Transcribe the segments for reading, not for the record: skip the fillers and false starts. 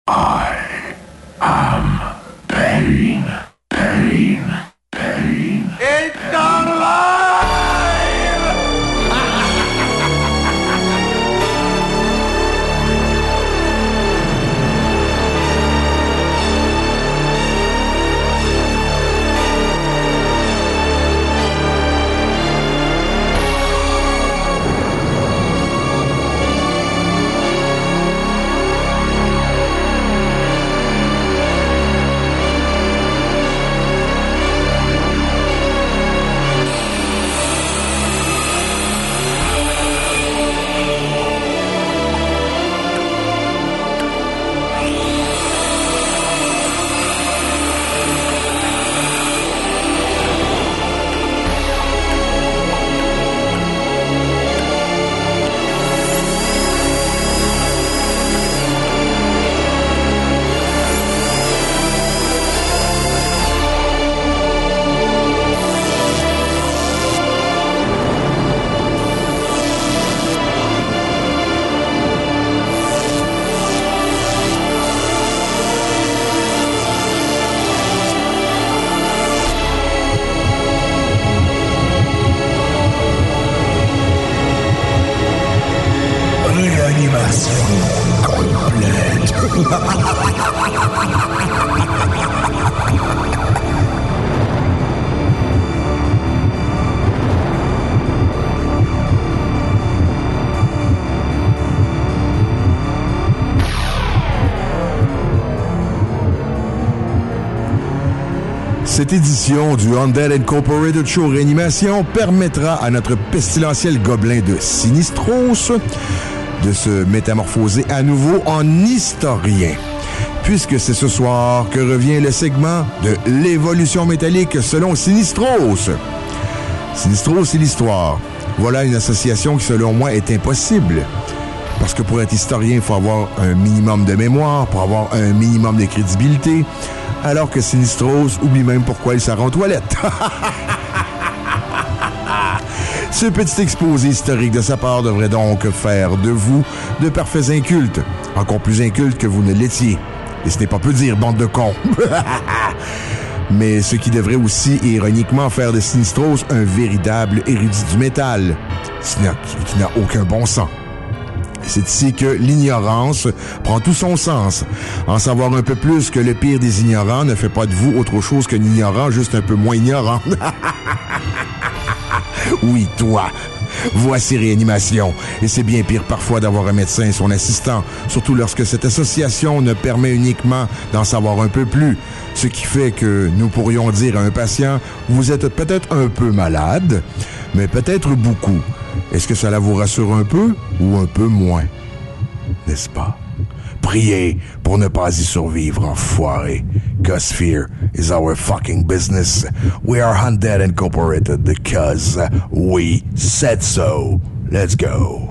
I am pain, pain, pain. It's not alive! Cette édition du Undead Incorporated Show Réanimation permettra à notre pestilentiel gobelin de Sinistros de se métamorphoser à nouveau en historien. Puisque c'est ce soir que revient le segment de l'évolution métallique selon Sinistros. Sinistros et l'histoire. Voilà une association qui, selon moi, est impossible. Parce que pour être historien, il faut avoir un minimum de mémoire, pour avoir un minimum de crédibilité, alors que Sinistros oublie même pourquoi il s'en rend aux toilettes. Ce petit exposé historique de sa part devrait donc faire de vous de parfaits incultes, encore plus incultes que vous ne l'étiez. Et ce n'est pas peu dire, bande de cons. Mais ce qui devrait aussi, ironiquement, faire de Sinistros un véritable érudit du métal, qui n'a aucun bon sens. C'est ici que l'ignorance prend tout son sens. En savoir un peu plus que le pire des ignorants ne fait pas de vous autre chose qu'un ignorant, juste un peu moins ignorant. Oui, toi. Voici Réanimation. Et c'est bien pire parfois d'avoir un médecin et son assistant, surtout lorsque cette association ne permet uniquement d'en savoir un peu plus. Ce qui fait que nous pourrions dire à un patient, vous êtes peut-être un peu malade, mais peut-être beaucoup. Est-ce que cela vous rassure un peu ou un peu moins? N'est-ce pas? Priez pour ne pas y survivre, enfoiré. Cause fear is our fucking business. We are Undead Incorporated because we said so. Let's go.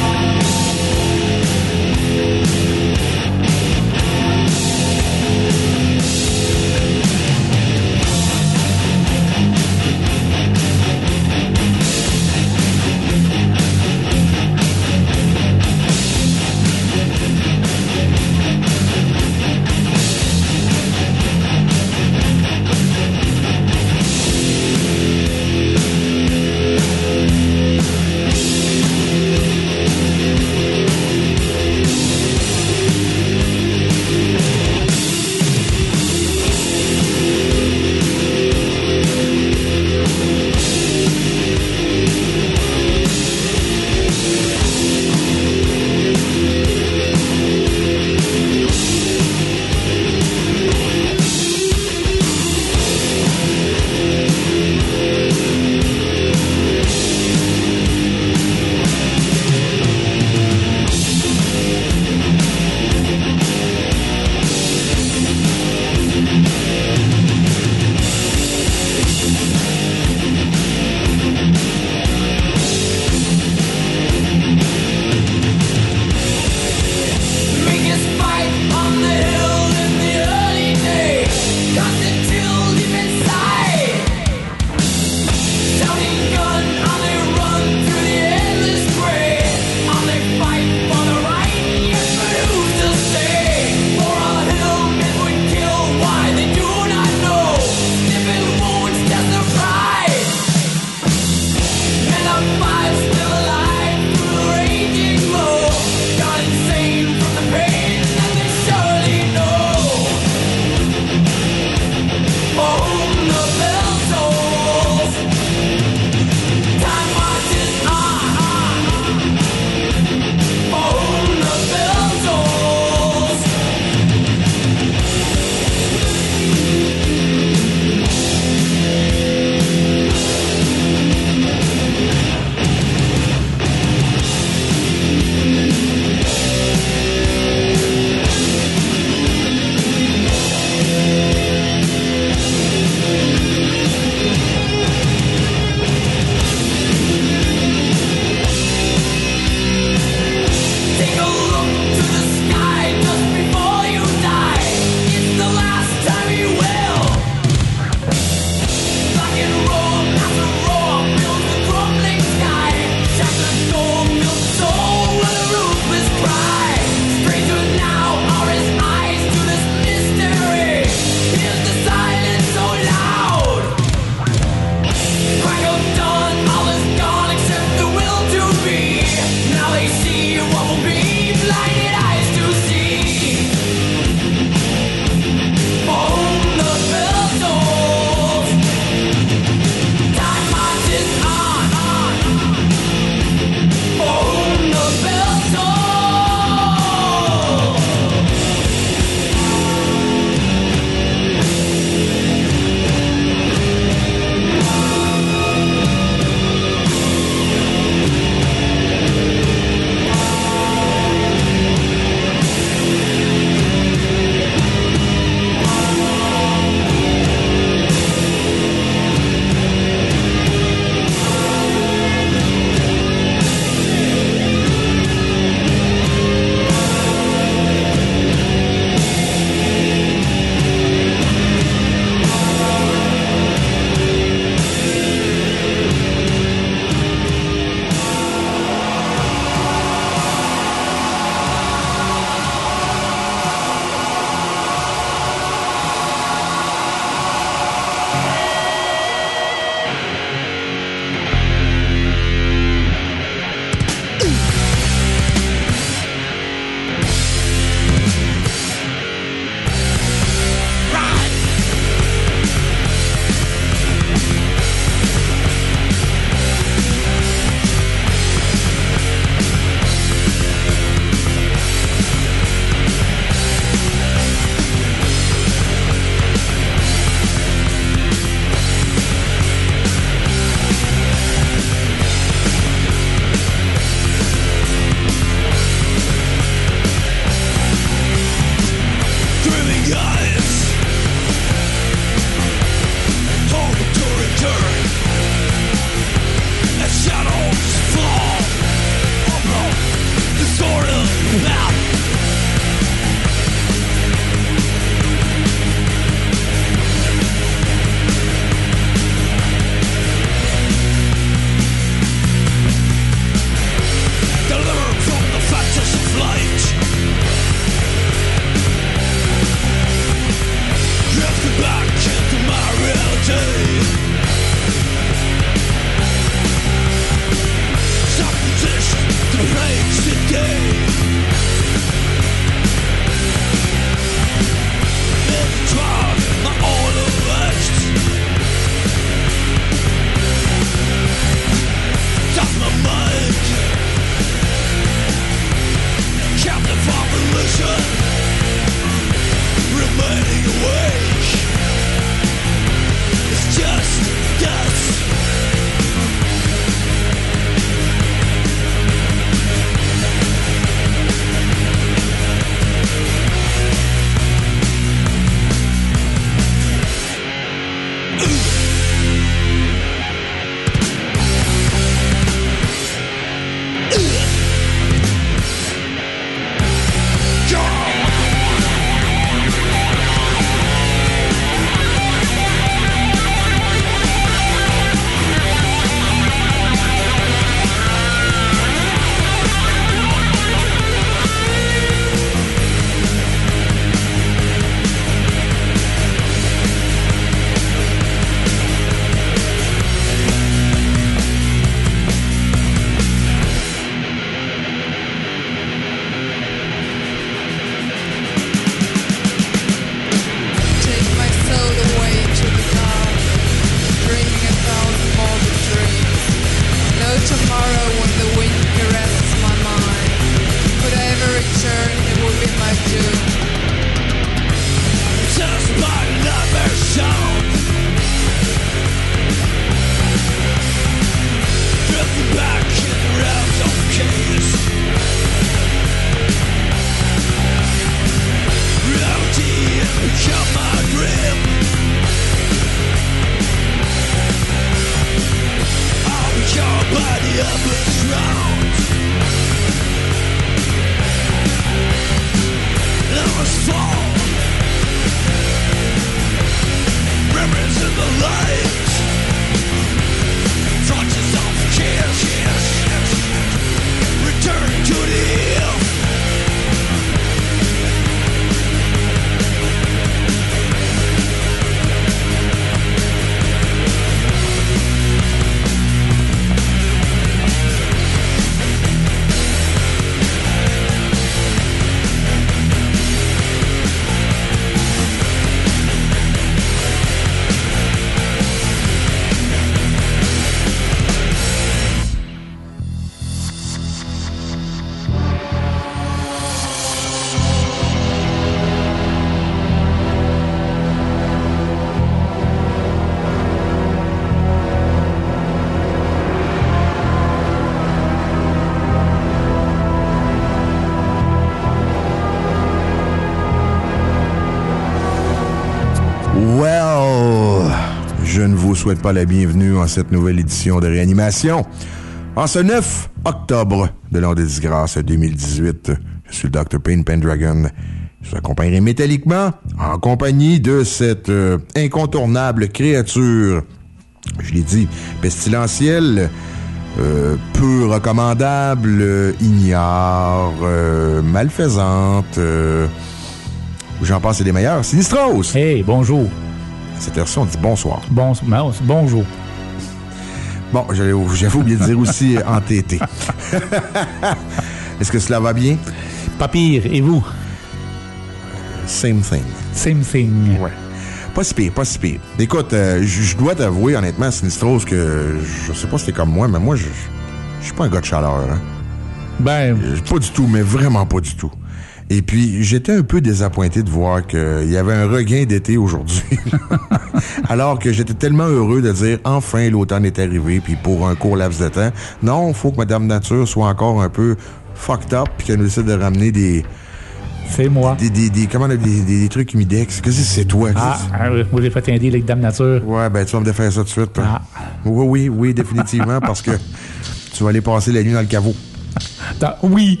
souhaite pas la bienvenue en cette nouvelle édition de Réanimation. En ce 9 octobre de l'an des disgrâces 2018, je suis le Dr. Payne Pendragon. Je vous accompagnerai métalliquement en compagnie de cette incontournable créature, je l'ai dit, pestilentielle, peu recommandable, ignare, malfaisante, j'en passe et des meilleurs. Sinistros! Hey, bonjour. À cette heure-ci, on dit bonsoir. Bonjour. Bon, j'avais oublié de dire aussi entêté. Est-ce que cela va bien? Pas pire. Et vous? Same thing. Same thing. Ouais. Pas si pire. Écoute, je dois t'avouer, honnêtement, Sinistros, que je sais pas si t'es comme moi, mais moi, je suis pas un gars de chaleur. Hein? Ben... Pas du tout, mais vraiment pas du tout. Et puis, j'étais un peu désappointé de voir qu'il y avait un regain d'été aujourd'hui. Alors que j'étais tellement heureux de dire, enfin, l'automne est arrivé, puis pour un court laps de temps. Non, il faut que Madame Nature soit encore un peu fucked up, puis qu'elle nous essaie de ramener des... C'est moi. Des trucs humidex. Qu'est-ce que c'est toi? Moi, j'ai fait un deal avec Dame Nature. Ouais, ben, tu vas me défaire ça tout de suite. Ah. Oui, définitivement, parce que tu vas aller passer la nuit dans le caveau. Oui.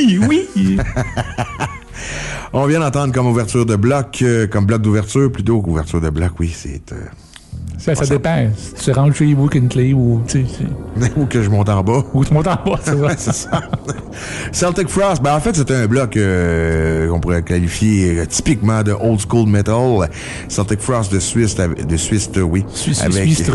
On vient d'entendre comme ouverture de bloc, comme bloc d'ouverture, plutôt qu'ouverture de bloc, oui, c'est... Ça dépend. Si tu rentres chez vous avec une clé ou... ou que je monte en bas. Ou tu montes en bas, c'est ça. C'est ça. Celtic Frost, ben en fait, c'était un bloc qu'on pourrait qualifier typiquement de old school metal. Celtic Frost de Suisse, oui. Suisse.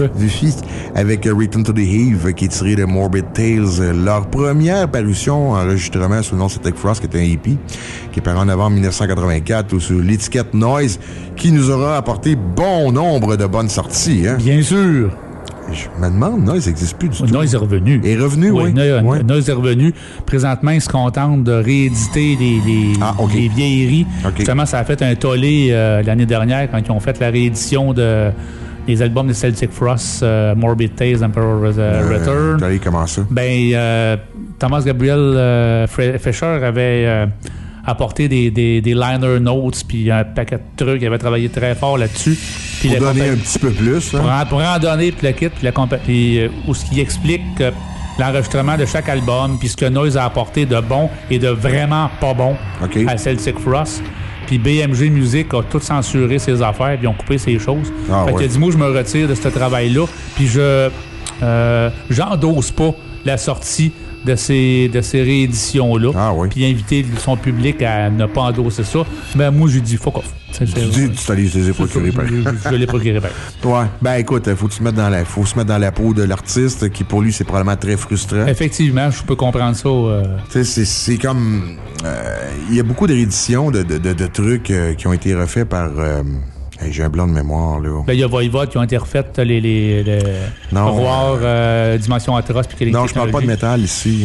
Avec Return to the Heave, qui est tiré de Morbid Tales. Leur première parution, enregistrement sous le nom Celtic Frost, qui était un EP, qui est paru en novembre 1984, ou sur l'étiquette Noise, qui nous aura apporté bon nombre de bonnes sorties. Hein? Bien sûr. Je me demande, Noise n'existe plus du tout. Noise est revenu. Est revenu, oui. Noise est revenu. Présentement, ils se contentent de rééditer les vieilleries. Okay. Justement, ça a fait un tollé l'année dernière quand ils ont fait la réédition des albums de Celtic Frost, Morbid Tales, Emperor Return. Comment ça? Ben, Thomas Gabriel Fischer avait apporté des liner notes puis un paquet de trucs. Il avait travaillé très fort là-dessus. Puis pour donner un petit peu plus. Hein? Pour en donner, puis le kit, puis où ce qui explique l'enregistrement de chaque album, puis ce que Noise a apporté de bon et de vraiment pas bon à Celtic Frost. Puis BMG Music a tout censuré ses affaires, puis ils ont coupé ses choses. Fait qu'il a dit, moi, je me retire de ce travail-là, puis j'endosse pas la sortie de ces rééditions-là. Puis inviter son public à ne pas endosser ça. Mais moi, j'ai dit fuck off. Tu les procuré par. Je l'ai procuré par. Ouais. Ben écoute, faut se mettre dans la peau de l'artiste qui, pour lui, c'est probablement très frustrant. Effectivement, je peux comprendre ça. Tu sais, c'est comme... Il y a beaucoup de rééditions de trucs qui ont été refaits par... j'ai un blanc de mémoire, là. Ben, il y a Voivode qui ont été refaites, les Dimension Atroce. Non, je parle pas de métal ici.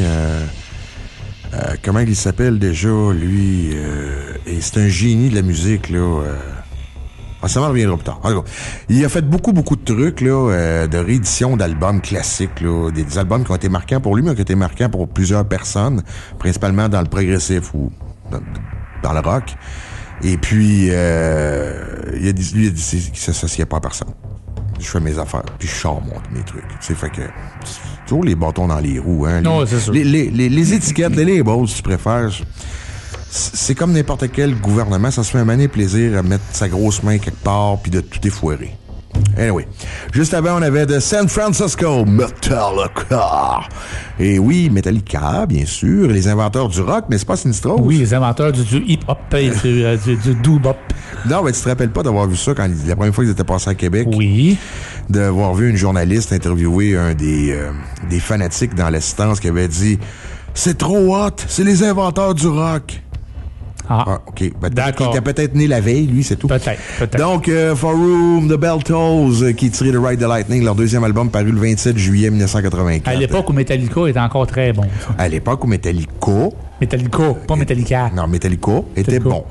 Comment il s'appelle déjà, lui? Et c'est un génie de la musique, là. Ça m'en reviendra plus tard. Alors, il a fait beaucoup de trucs, là, de réédition d'albums classiques, là. Des albums qui ont été marquants pour lui, mais qui ont été marquants pour plusieurs personnes, principalement dans le progressif ou dans le rock. Et puis, lui a dit qu'il s'associait pas à personne. Je fais mes affaires, puis je sors mes trucs. C'est fait que toujours les bâtons dans les roues. Hein, non, c'est sûr. Les étiquettes, les labels, si tu préfères, c'est comme n'importe quel gouvernement. Ça se fait un mané plaisir à mettre sa grosse main quelque part, puis de tout effoirer. Anyway. Juste avant, on avait de San Francisco, Metallica. Et oui, Metallica, bien sûr. Les inventeurs du rock, n'est-ce pas, Sinistros? Oui, les inventeurs du hip-hop et du doo-bop. Non, mais tu te rappelles pas d'avoir vu ça quand la première fois qu'ils étaient passés à Québec? Oui. D'avoir vu une journaliste interviewer un des fanatiques dans l'assistance qui avait dit « C'est trop hot, c'est les inventeurs du rock ». OK. D'accord. Il était peut-être né la veille, lui, c'est tout. Peut-être. Donc, For Room, The Bell Tolls, qui est tiré de Ride the Lightning, leur deuxième album paru le 27 juillet 1984. À l'époque où Metallica était encore très bon. À l'époque où Metallica, pas Metallica. Non, Metallica était bon.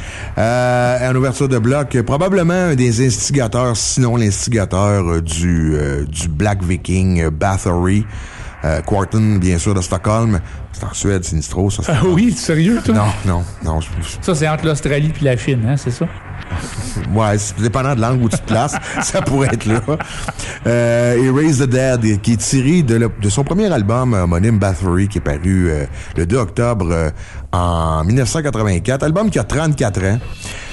En ouverture de bloc, probablement un des instigateurs, sinon l'instigateur du Black Viking Bathory. Quarton, bien sûr, de Stockholm. C'est en Suède, Sinistros. Oui, sérieux, toi? Non. Ça, c'est entre l'Australie et la Chine, hein, c'est ça? Ouais, dépendant de l'angle où tu te places, ça pourrait être là. Erase the Dead, qui est tiré de son premier album homonyme Bathory, qui est paru le 2 octobre en 1984. Album qui a 34 ans.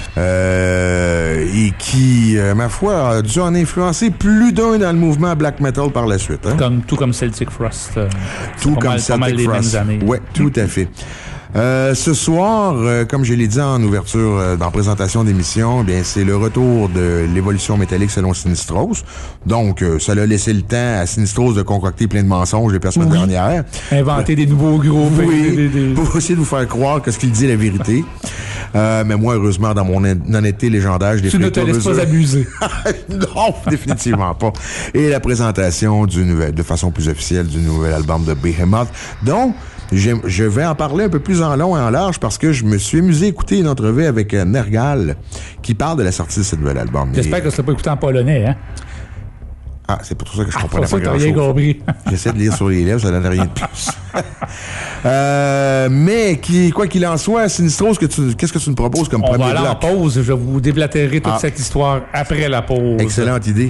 Et qui, ma foi, a dû en influencer plus d'un dans le mouvement black metal par la suite. Hein? Tout comme Celtic Frost. Tout comme Celtic Frost. Oui, tout à fait. Ce soir, comme je l'ai dit en ouverture, dans présentation d'émission, bien c'est le retour de l'évolution métallique selon Sinistros. Donc, ça l'a laissé le temps à Sinistros de concocter plein de mensonges depuis la semaine dernière. Inventer des nouveaux groupes. Oui, pour essayer de vous faire croire que ce qu'il dit est la vérité. Mais moi, heureusement, dans mon honnêteté légendaire, je l'ai fait. Tu ne te laisses pas abuser. Non, définitivement pas. Et la présentation de façon plus officielle du nouvel album de Behemoth. Donc, je vais en parler un peu plus en long et en large parce que je me suis amusé à écouter une entrevue avec Nergal qui parle de la sortie de ce nouvel album. J'espère que tu l'as pas écouté en polonais, hein? Ah, c'est pour ça que je comprends pas grand-chose. Rien compris. J'essaie de lire sur les lèvres, ça donne rien de plus. Mais quoi qu'il en soit, Sinistros, qu'est-ce que tu nous proposes comme premier bloc? On va aller en pause. Je vais vous déblatérer toute cette histoire après la pause. Excellente idée.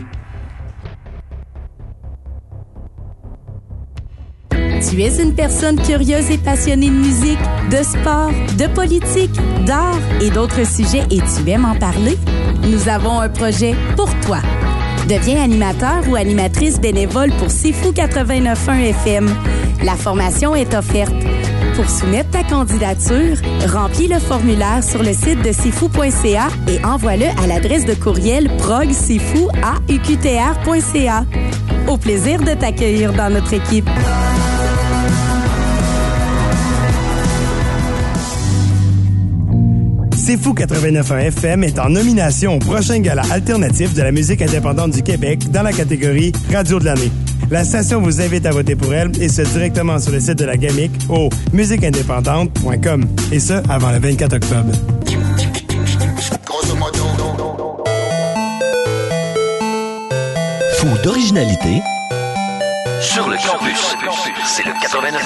Tu es une personne curieuse et passionnée de musique, de sport, de politique, d'art et d'autres sujets et tu aimes en parler? Nous avons un projet pour toi. Deviens animateur ou animatrice bénévole pour C'est Fou 89.1 FM. La formation est offerte. Pour soumettre ta candidature, remplis le formulaire sur le site de cfou.ca et envoie-le à l'adresse de courriel progcfou@uqtr.ca. Au plaisir de t'accueillir dans notre équipe. C'est Fou 89.1 FM est en nomination au prochain gala alternatif de la musique indépendante du Québec dans la catégorie Radio de l'année. La station vous invite à voter pour elle et ce directement sur le site de la GAMIC au musiqueindépendante.com. Et ce, avant le 24 octobre. Fou d'originalité sur le campus. C'est le 89.1.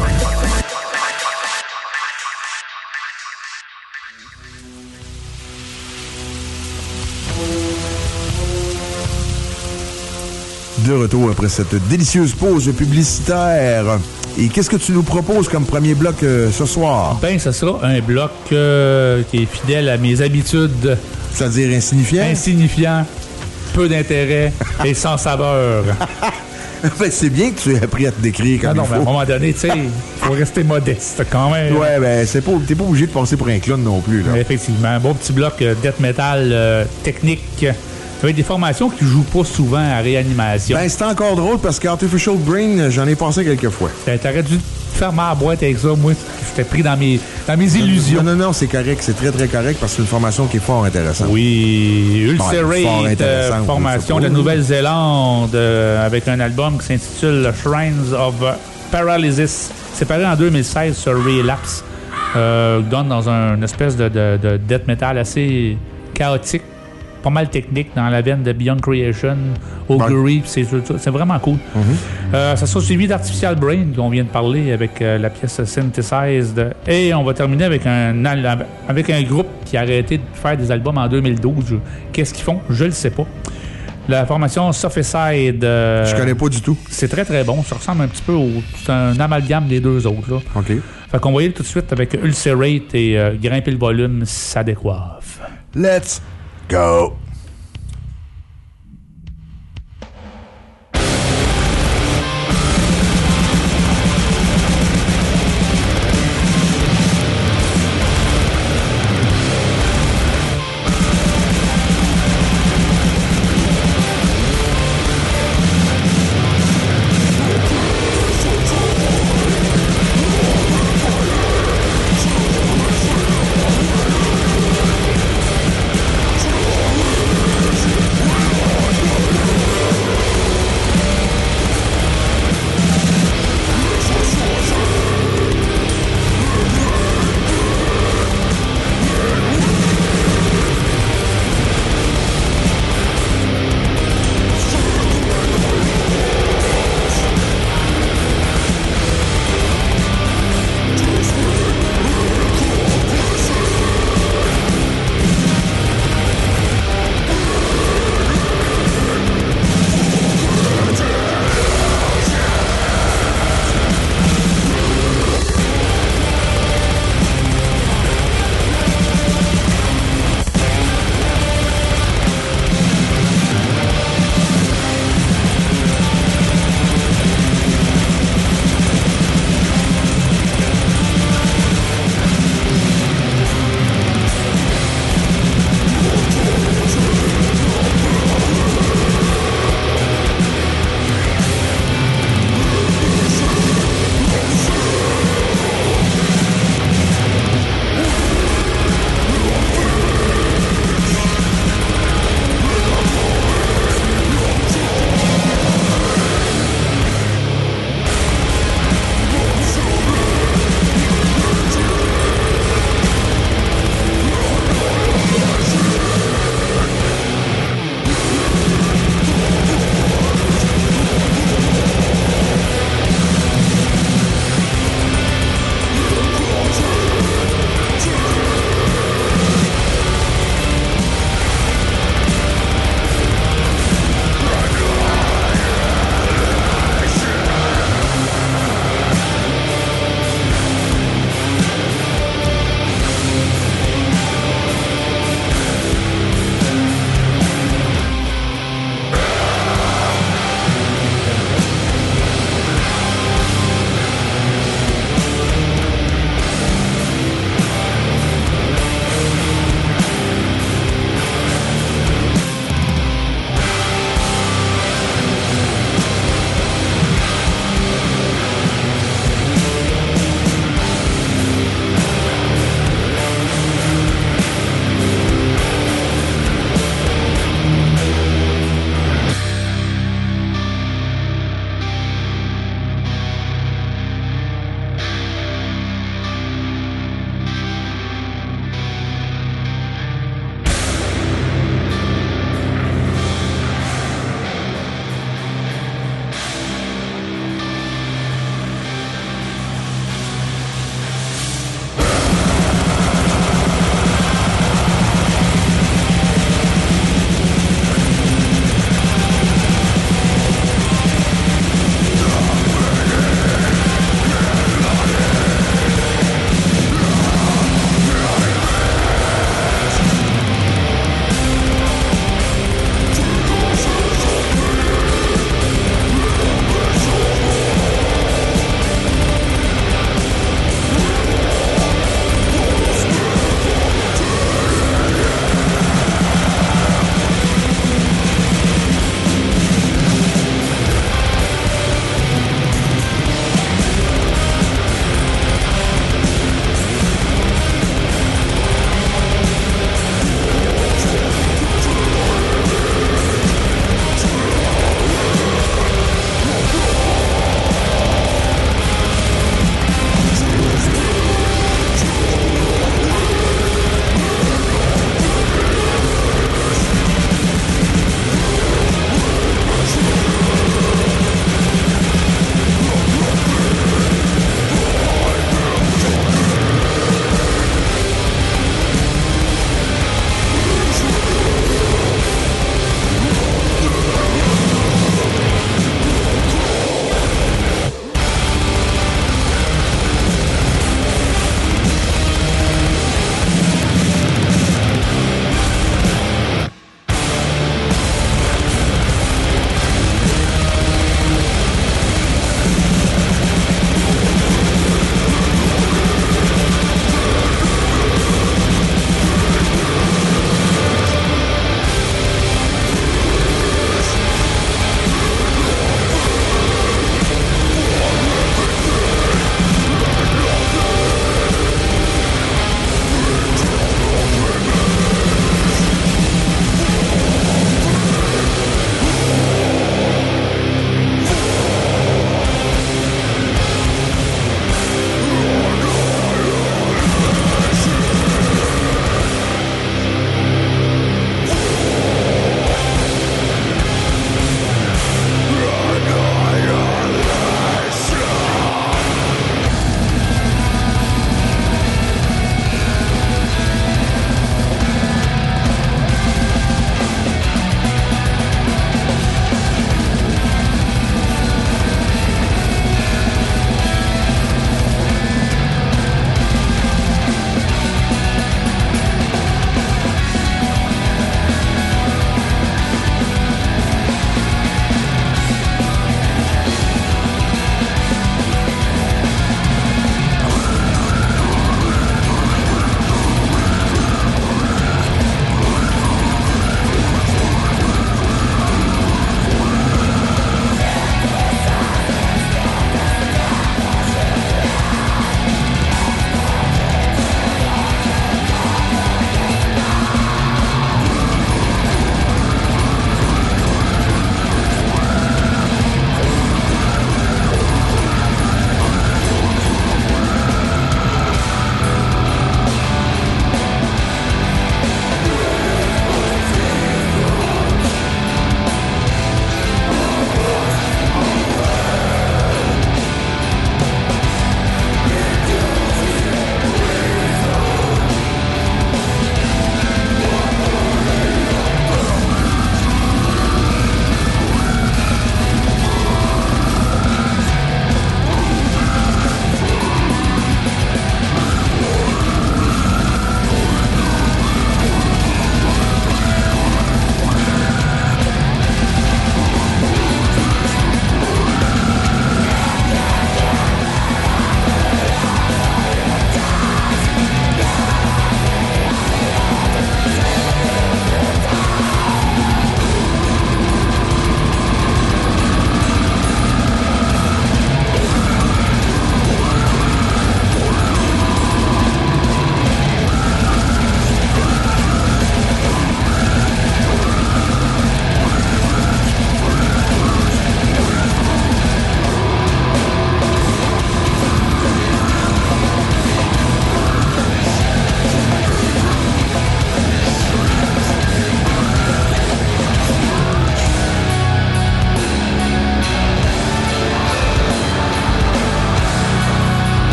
De retour après cette délicieuse pause publicitaire. Et qu'est-ce que tu nous proposes comme premier bloc ce soir? Ben, ça sera un bloc qui est fidèle à mes habitudes. C'est-à-dire insignifiant? Insignifiant, peu d'intérêt et sans saveur. Ben, c'est bien que tu aies appris à te décrire comme il faut. À un moment donné, tu sais, il faut rester modeste quand même. Ouais, ben, t'es pas obligé de passer pour un clown non plus, là. Effectivement, un bon petit bloc death metal technique. Avec des formations qui jouent pas souvent à Réanimation. Ben, c'est encore drôle parce qu'Artificial Brain, j'en ai pensé quelques fois. T'aurais dû faire ma boîte avec ça. Moi, j'étais pris dans mes illusions. Non, c'est correct. C'est très, très correct parce que c'est une formation qui est fort intéressante. Oui, Ulcerate, formation de la Nouvelle-Zélande avec un album qui s'intitule Shrines of Paralysis. C'est paru en 2016 sur Relapse. Donne dans une espèce de death metal assez chaotique. Pas mal technique dans la veine de Beyond Creation, Augury, c'est vraiment cool. Ça sera suivi d'Artificial Brain, qu'on vient de parler avec la pièce Synthesized. Et on va terminer avec un groupe qui a arrêté de faire des albums en 2012. Qu'est-ce qu'ils font? Je le sais pas. La formation Sophiside. Je connais pas du tout. C'est très très bon. Ça ressemble un petit peu c'est un amalgame des deux autres. Là. OK. Fait qu'on va y aller tout de suite avec Ulcerate et grimper le volume, ça décoiffe. Let's go.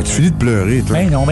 tu finis de pleurer, toi? Ben non.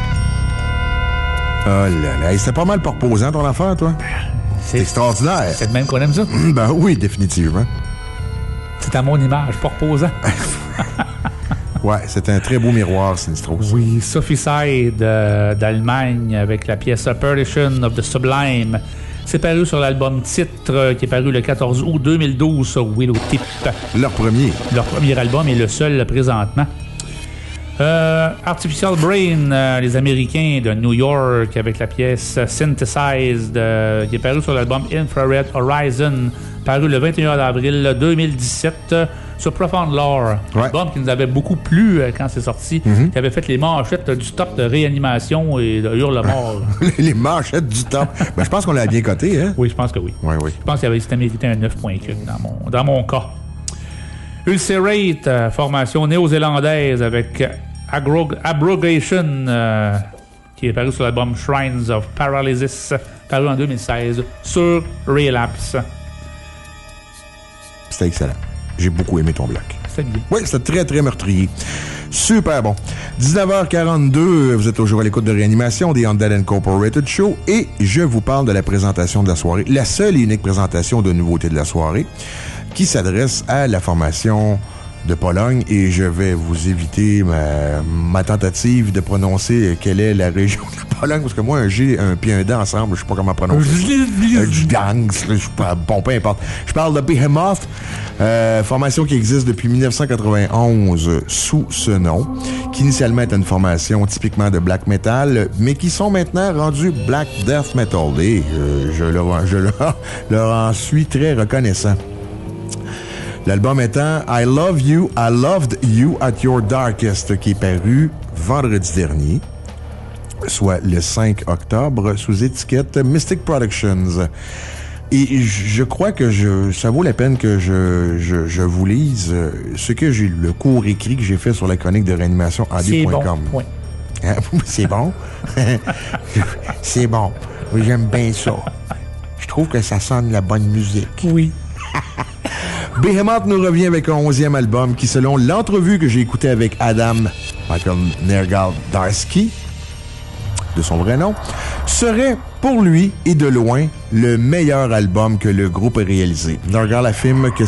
Oh là là. Hey, c'était pas mal pas reposant, ton affaire, toi? C'est extraordinaire. C'est de même qu'on aime ça? Ben oui, définitivement. C'est à mon image, pas reposant. Ouais, c'est un très beau miroir, Sinistros. Oui, Sophiside d'Allemagne avec la pièce Apparition of the Sublime. C'est paru sur l'album titre qui est paru le 14 août 2012 sur Willow Tip. Leur premier album et le seul présentement. Artificial Brain, les Américains de New York avec la pièce Synthesized qui est paru sur l'album Infrared Horizon, paru le 21 avril 2017 sur Profound Lore, un album qui nous avait beaucoup plu quand c'est sorti, qui avait fait les manchettes du top de Réanimation et de Hurlemort. Les manchettes du top. Ben, je pense qu'on l'a bien coté, hein? Oui, je pense que oui. Oui. Je pense qu'il c'était mérité un 9.4 dans mon cas. Ulcerate, formation néo-zélandaise avec Abrogation, qui est paru sur l'album Shrines of Paralysis, paru en 2016 sur Relapse. C'était excellent. J'ai beaucoup aimé ton bloc. C'était bien. Oui, c'était très, très meurtrier. Super bon. 19h42, vous êtes toujours à l'écoute de Réanimation, des Undead Incorporated Show, et je vous parle de la présentation de la soirée, la seule et unique présentation de nouveautés de la soirée, qui s'adresse à la formation de Pologne, et je vais vous éviter ma tentative de prononcer quelle est la région de la Pologne, parce que moi, un G, un P, un D ensemble, je sais pas comment prononcer ça. Bon, peu importe. Je parle de Behemoth, formation qui existe depuis 1991 sous ce nom, qui initialement était une formation typiquement de black metal, mais qui sont maintenant rendus black death metal, et je leur en suis très reconnaissant. L'album étant I Love You, I Loved You at Your Darkest, qui est paru vendredi dernier, soit le 5 octobre, sous étiquette Mystic Productions. Et je crois que ça vaut la peine que je vous lise le court écrit que j'ai fait sur la chronique de réanimation AD.com. C'est bon, oui. Hein? C'est bon? C'est bon. Oui, j'aime bien ça. Je trouve que ça sonne la bonne musique. Oui. Behemoth nous revient avec un 11e album qui, selon l'entrevue que j'ai écoutée avec Adam Michael Nergal-Darski, de son vrai nom, serait pour lui et de loin le meilleur album que le groupe a réalisé. Nergal affirme que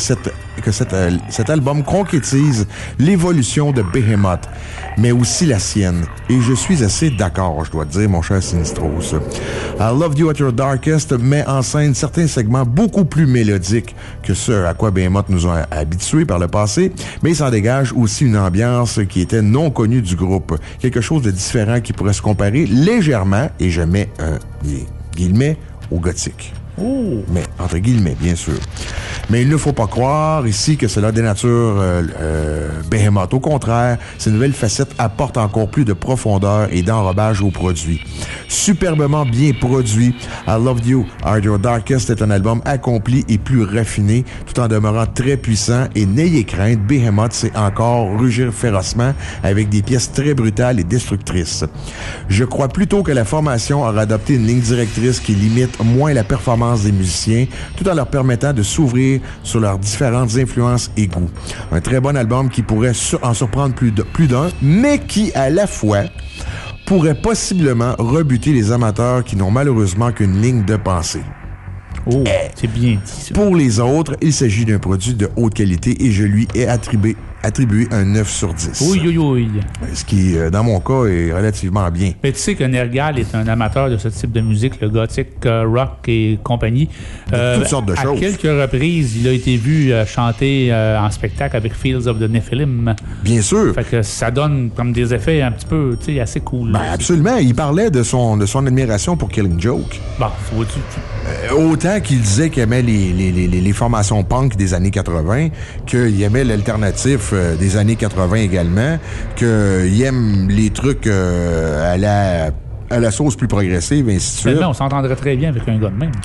cet album concrétise l'évolution de Behemoth, mais aussi la sienne. Et je suis assez d'accord, je dois te dire, mon cher Sinistros. I Loved You at Your Darkest met en scène certains segments beaucoup plus mélodiques que ceux à quoi Behemoth nous a habitués par le passé, mais il s'en dégage aussi une ambiance qui était non connue du groupe. Quelque chose de différent qui pourrait se comparer légèrement, et je mets un guillemets, au gothique. Oh. Mais, entre guillemets, bien sûr. Mais il ne faut pas croire ici que cela dénature Behemoth. Au contraire, ces nouvelles facettes apportent encore plus de profondeur et d'enrobage au produit. Superbement bien produit, I Loved You at Your Darkest est un album accompli et plus raffiné, tout en demeurant très puissant, et n'ayez crainte, Behemoth sait encore rugir férocement avec des pièces très brutales et destructrices. Je crois plutôt que la formation aura adopté une ligne directrice qui limite moins la performance des musiciens, tout en leur permettant de s'ouvrir sur leurs différentes influences et goûts. Un très bon album qui pourrait en surprendre plus d'un, mais qui, à la fois, pourrait possiblement rebuter les amateurs qui n'ont malheureusement qu'une ligne de pensée. Oh, c'est bien dit, ça. Pour les autres, il s'agit d'un produit de haute qualité et je lui ai attribué un 9 sur 10. Oui. Ce qui, dans mon cas, est relativement bien. Mais tu sais que Nergal est un amateur de ce type de musique, le gothique, rock et compagnie. Toutes sortes de choses. À quelques reprises, il a été vu chanter en spectacle avec Fields of the Nephilim. Bien sûr. Fait que ça donne comme des effets un petit peu, tu sais, assez cool. Ben, absolument. Il parlait de son admiration pour Killing Joke. Bon, vois-tu. Autant qu'il disait qu'il aimait les formations punk des années 80, qu'il aimait l'alternatif des années 80 également, qu'il aime les trucs à la sauce plus progressive, et ainsi de suite. On s'entendrait très bien avec un gars de même.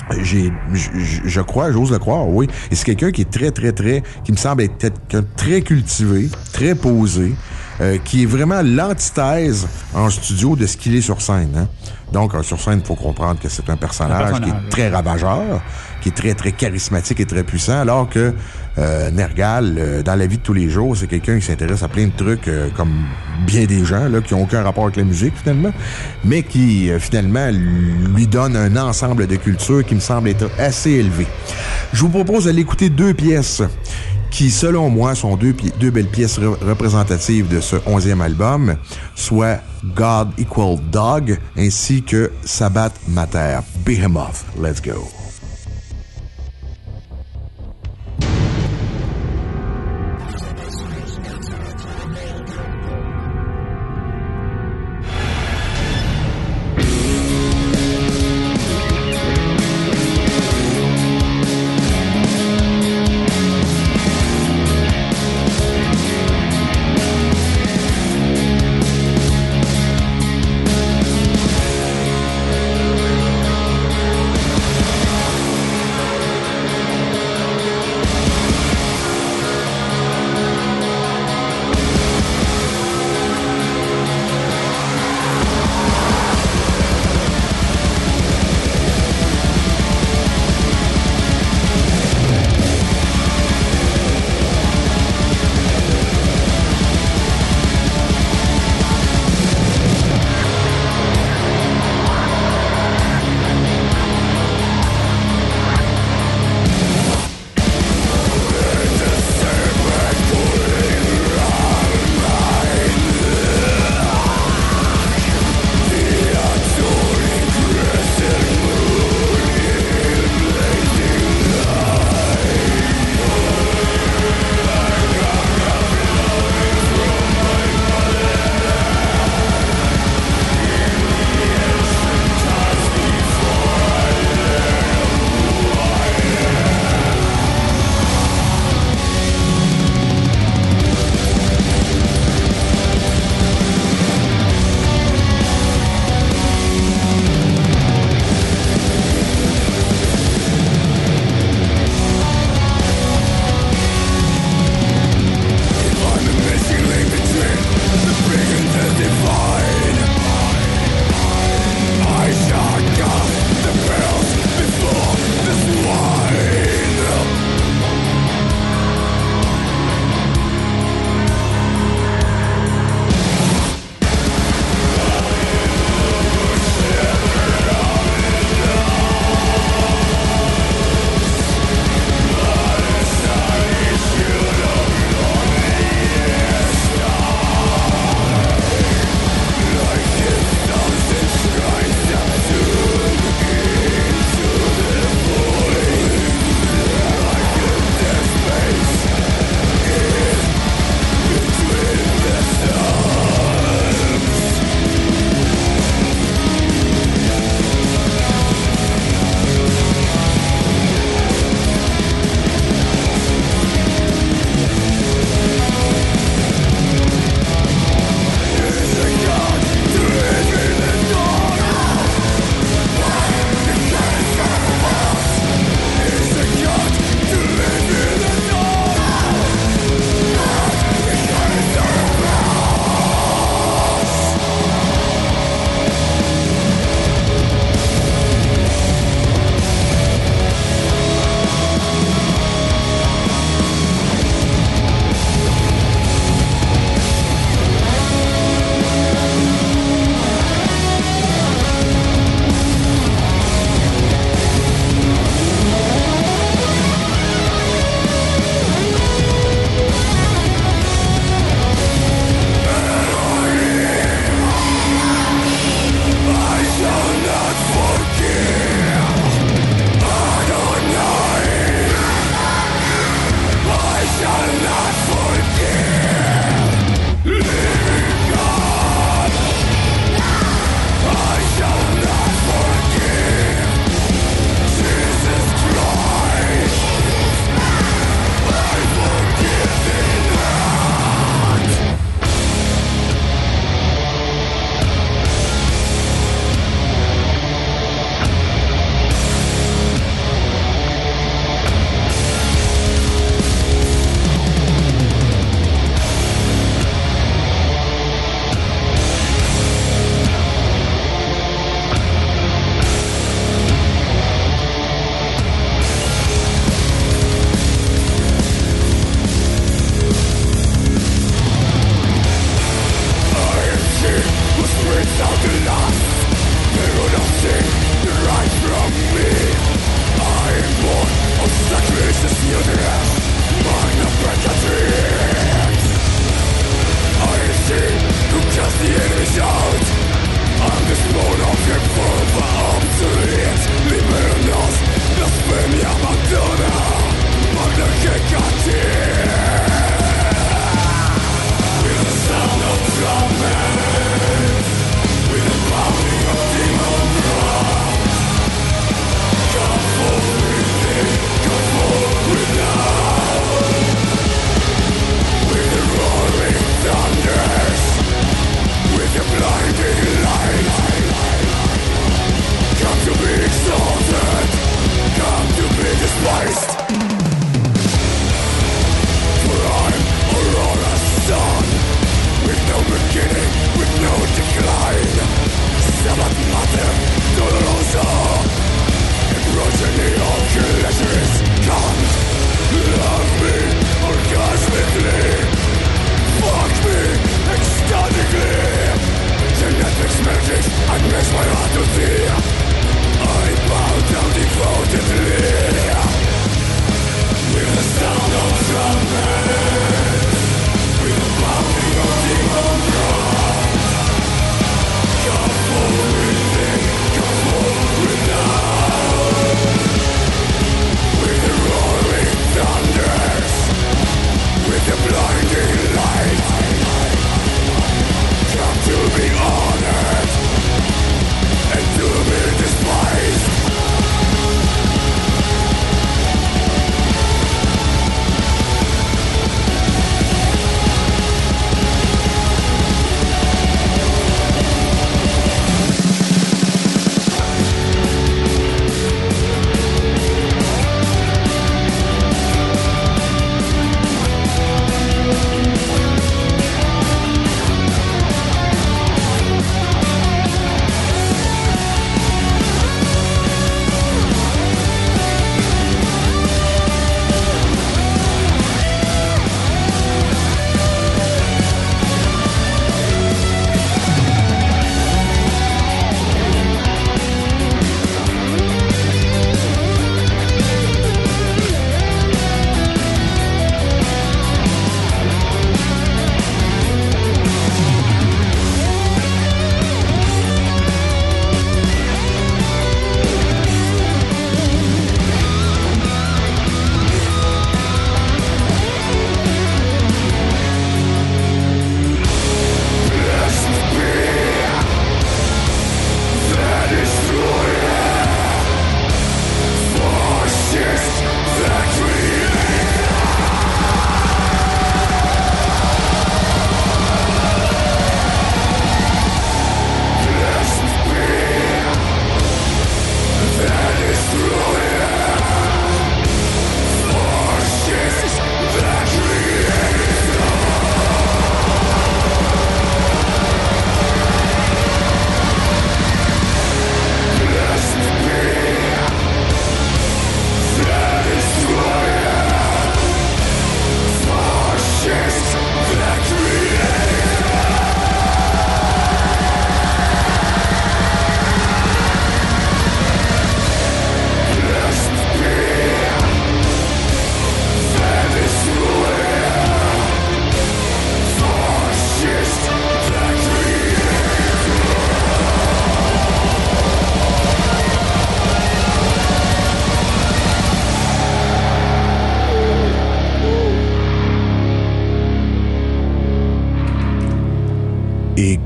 Je crois, j'ose le croire, oui. Et c'est quelqu'un qui est très, très, très, qui me semble être très cultivé, très posé, qui est vraiment l'antithèse en studio de ce qu'il est sur scène. Hein? Donc, sur scène, il faut comprendre que c'est un personnage qui est très ravageur, qui est très, très charismatique et très puissant, alors que Nergal, dans la vie de tous les jours, c'est quelqu'un qui s'intéresse à plein de trucs comme bien des gens là, qui n'ont aucun rapport avec la musique, finalement, mais qui, finalement, lui donne un ensemble de culture qui me semble être assez élevé. Je vous propose d'aller écouter 2 pièces qui, selon moi, sont deux belles pièces représentatives de ce 11e album, soit God Equal Dog ainsi que Sabbath Mater. Behemoth. Let's go.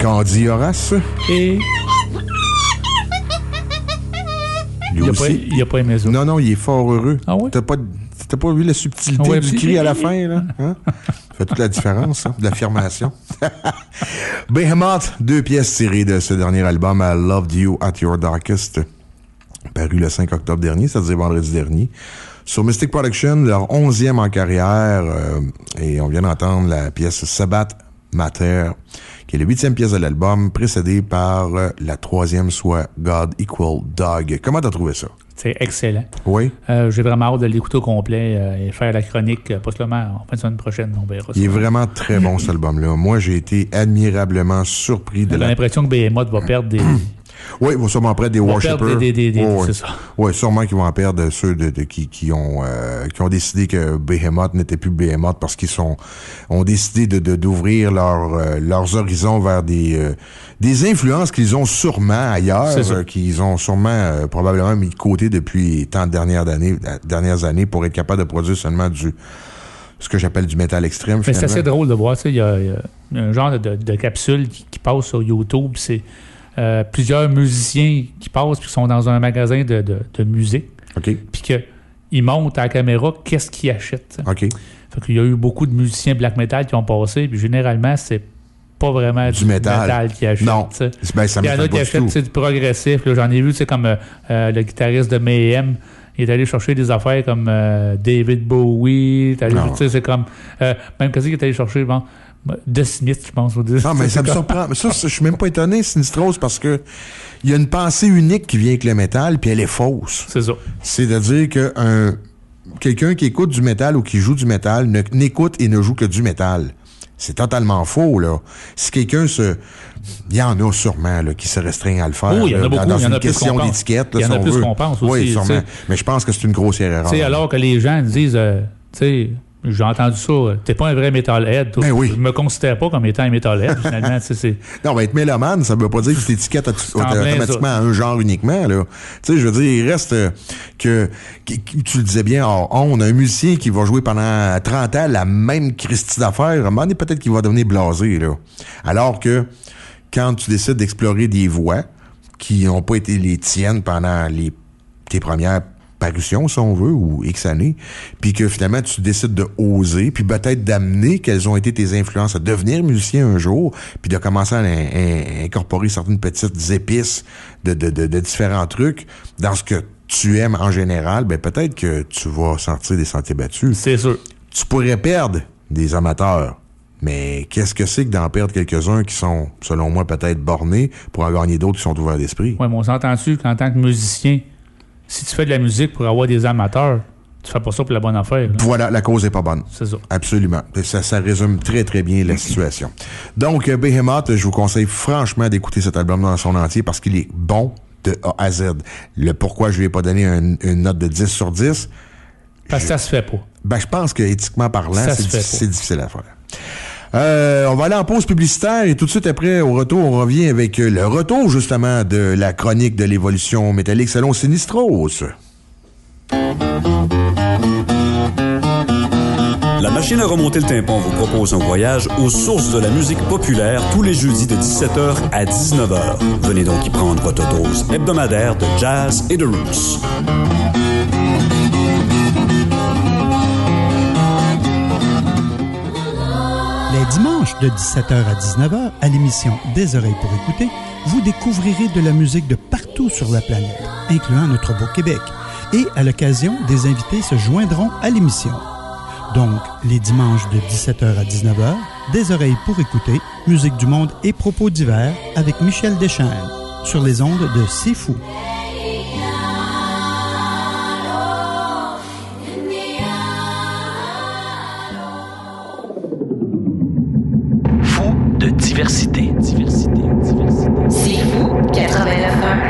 Candy Horace. Et... Il a pas aimé ça. Non, il est fort heureux. Ah oui? T'as pas vu la subtilité du cri à la fin, là? Hein? Ça fait toute la différence, de l'affirmation. Behemoth, 2 pièces tirées de ce dernier album, I Loved You at Your Darkest, paru le 5 octobre dernier, c'est-à-dire vendredi dernier. Sur Mystic Production, leur 11e en carrière, et on vient d'entendre la pièce Sabbath Mater, qui est la 8e pièce de l'album, précédée par la 3e, soit God Equal Dog. Comment t'as trouvé ça? C'est excellent. Oui. J'ai vraiment hâte de l'écouter au complet et faire la chronique, possiblement en fin de semaine prochaine. On verra ça. Il est vraiment très bon, cet album-là. Moi, j'ai été admirablement surpris de J'ai l'impression que Behemoth va perdre des... Oui, ils vont sûrement perdre des worshippers. C'est ça. Oui, sûrement qu'ils vont en perdre ceux qui ont décidé que Behemoth n'était plus Behemoth parce qu'ils ont décidé d'ouvrir leurs horizons vers des influences qu'ils ont sûrement ailleurs, qu'ils ont sûrement probablement mis de côté depuis tant de dernières années pour être capable de produire seulement ce que j'appelle du métal extrême. Mais c'est assez drôle de voir, il y a un genre de capsule qui passe sur YouTube, c'est plusieurs musiciens qui passent puis qui sont dans un magasin de musique. OK. Puis qu'ils montrent à la caméra qu'est-ce qu'ils achètent. OK. Fait qu'il y a eu beaucoup de musiciens black metal qui ont passé, puis généralement, c'est pas vraiment du métal qu'ils achètent. Non. Ben, ça il y en a qui achètent du progressif. Là, j'en ai vu, comme le guitariste de Mayhem. Il est allé chercher des affaires comme David Bowie. C'est comme... même qu'est-ce qu'il est allé chercher, bon... De Smith, je pense. Non, mais ça me surprend. Mais ça, je suis même pas étonné, Sinistros, parce que il y a une pensée unique qui vient avec le métal, puis elle est fausse. C'est ça. C'est-à-dire que quelqu'un qui écoute du métal ou qui joue du métal n'écoute et ne joue que du métal. C'est totalement faux, là. Si quelqu'un il y en a sûrement là, qui se restreignent à le faire. Oui, il y en a beaucoup. Dans une question d'étiquette. Il y en a plus qu'on pense aussi. Oui, sûrement. Mais je pense que c'est une grossière erreur. Alors que les gens disent, j'ai entendu ça, t'es pas un vrai metalhead. Ben oui. Je me considère pas comme étant un metalhead, finalement. Non, être mélomane, ça veut pas dire que tu t'étiquettes automatiquement à un genre uniquement, là. Tu sais, je veux dire, il reste que tu le disais bien, on a un musicien qui va jouer pendant 30 ans la même Christie d'affaires, à un moment donné, peut-être qu'il va devenir blasé, là. Alors que, quand tu décides d'explorer des voix qui n'ont pas été les tiennes pendant tes premières parution, si on veut, ou X années, puis que finalement, tu décides de oser, puis peut-être d'amener quelles ont été tes influences à devenir musicien un jour, puis de commencer à incorporer certaines petites épices de différents trucs dans ce que tu aimes en général, ben peut-être que tu vas sortir des sentiers battus. C'est sûr. Tu pourrais perdre des amateurs, mais qu'est-ce que c'est que d'en perdre quelques-uns qui sont, selon moi, peut-être bornés pour en gagner d'autres qui sont ouverts d'esprit? Oui, mais on s'entend-tu qu'en tant que musicien, si tu fais de la musique pour avoir des amateurs, tu fais pas ça pour la bonne affaire. Là. Voilà, la cause est pas bonne. C'est ça. Absolument. Ça résume très, très bien la situation. Donc, Behemoth, je vous conseille franchement d'écouter cet album dans son entier parce qu'il est bon de A à Z. Le pourquoi je lui ai pas donné une note de 10 sur 10... Parce que ça se fait pas. Ben, je pense que, éthiquement parlant, c'est difficile à faire. On va aller en pause publicitaire et tout de suite après, au retour, on revient avec le retour, justement, de la chronique de l'évolution métallique selon Sinistros. La machine à remonter le tympan vous propose un voyage aux sources de la musique populaire tous les jeudis de 17h à 19h. Venez donc y prendre votre dose hebdomadaire de jazz et de roots. Les dimanches de 17h à 19h, à l'émission Des oreilles pour écouter, vous découvrirez de la musique de partout sur la planète, incluant notre beau Québec. Et à l'occasion, des invités se joindront à l'émission. Donc, les dimanches de 17h à 19h, Des oreilles pour écouter, musique du monde et propos divers avec Michel Deschaines, sur les ondes de C'est Fou. Diversité. C'est Fou 89.1.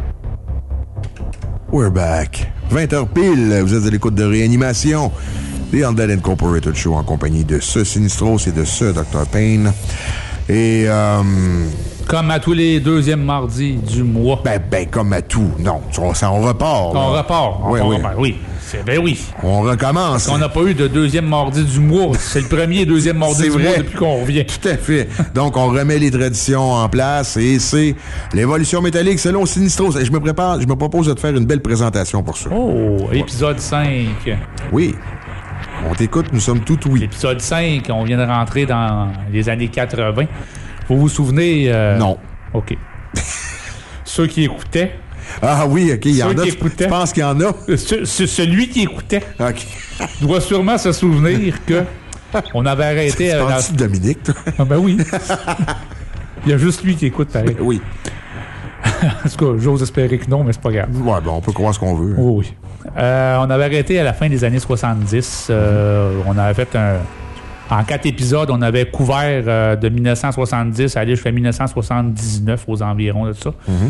We're back. 20h pile, vous êtes à l'écoute de Réanimation. The Undead Incorporated Show en compagnie de ce Sinistros et de ce Dr. Payne. Et comme à tous les deuxièmes mardis du mois. Ben comme à tout. Non, on repart. On repart. Oui. Oui. On recommence. Parce qu'on n'a pas eu de deuxième mardi du mois. C'est le premier et deuxième mardi du mois depuis qu'on revient. Tout à fait. Donc, on remet les traditions en place et c'est l'évolution métallique selon Sinistros. Et je me propose de te faire une belle présentation pour ça. Oh, épisode 5. Oui. On t'écoute, nous sommes tout oui. Épisode 5, on vient de rentrer dans les années 80. Vous vous souvenez? Non. OK. Ceux qui écoutaient. Ah oui, OK, il y en a. Je pense qu'il y en a. Celui qui écoutait OK. doit sûrement se souvenir que on avait arrêté... Tu penses-tu de Dominique, toi? Ah ben oui. Il y a juste lui qui écoute, pareil. Oui. En tout cas, j'ose espérer que non, mais c'est pas grave. Ouais, ben on peut croire ce qu'on veut. Oh, oui. On avait arrêté à la fin des années 70. On avait fait en 4 épisodes, on avait couvert de 1970 à aller jusqu'à 1979 aux environs de ça.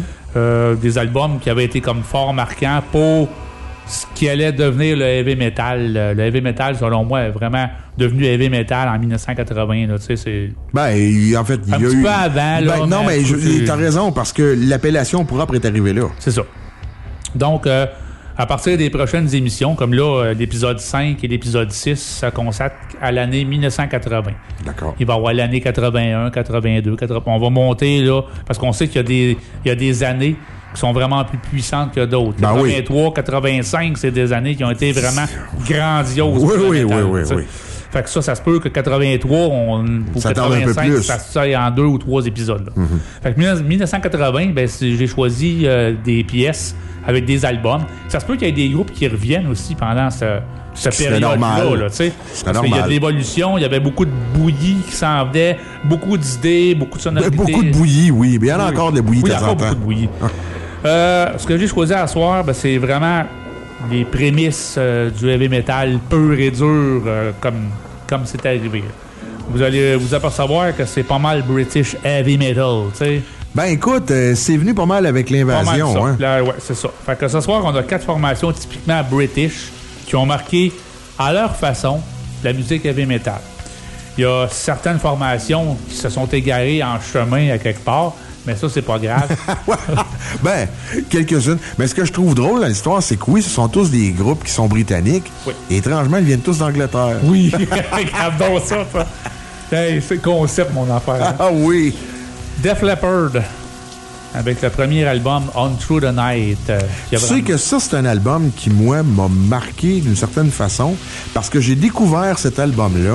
Des albums qui avaient été comme fort marquants pour ce qui allait devenir le heavy metal. Le heavy metal, selon moi, est vraiment devenu heavy metal en 1980. Là, tu sais, c'est... En fait, il y a eu... Un petit peu avant, là. Non, mais t'as raison, parce que l'appellation propre est arrivée là. C'est ça. Donc, à partir des prochaines émissions, comme là, l'épisode 5 et l'épisode 6, ça consacre à l'année 1980. D'accord. Il va y avoir l'année 81, 82, 80. On va monter, là, parce qu'on sait qu'il y a des années qui sont vraiment plus puissantes que d'autres. 83, 85, c'est des années qui ont été vraiment grandioses. Oui. Fait que ça se peut que 83 ou 85, ça se fasse en 2 ou 3 épisodes. Là. Fait que 1980, j'ai choisi des pièces avec des albums. Ça se peut qu'il y ait des groupes qui reviennent aussi pendant cette période-là. Là, parce qu'il y a de l'évolution, il y avait beaucoup de bouillie qui s'en venait, beaucoup d'idées, beaucoup de sonorités. Beaucoup de bouillie, oui. Mais il y en a encore de bouillie de temps en temps. Il y a encore beaucoup de bouillie. Ce que j'ai choisi à soir, c'est vraiment les prémices du heavy metal pur et dur, comme c'est arrivé. Vous allez vous apercevoir que c'est pas mal British heavy metal, tu sais. Ben écoute, c'est venu pas mal avec l'invasion. Hein? Ouais, c'est ça. Fait que ce soir, on a 4 formations typiquement British qui ont marqué à leur façon la musique heavy metal. Il y a certaines formations qui se sont égarées en chemin à quelque part, mais ça, c'est pas grave. Ben, quelques-unes. Mais ce que je trouve drôle dans l'histoire, c'est que oui, ce sont tous des groupes qui sont britanniques. Oui. Et étrangement, ils viennent tous d'Angleterre. Oui, regardons ça. Hey, c'est le concept, mon affaire. Ah oui. Def Leppard, avec le premier album On Through the Night. Tu sais que ça, c'est un album qui, moi, m'a marqué d'une certaine façon, parce que j'ai découvert cet album-là.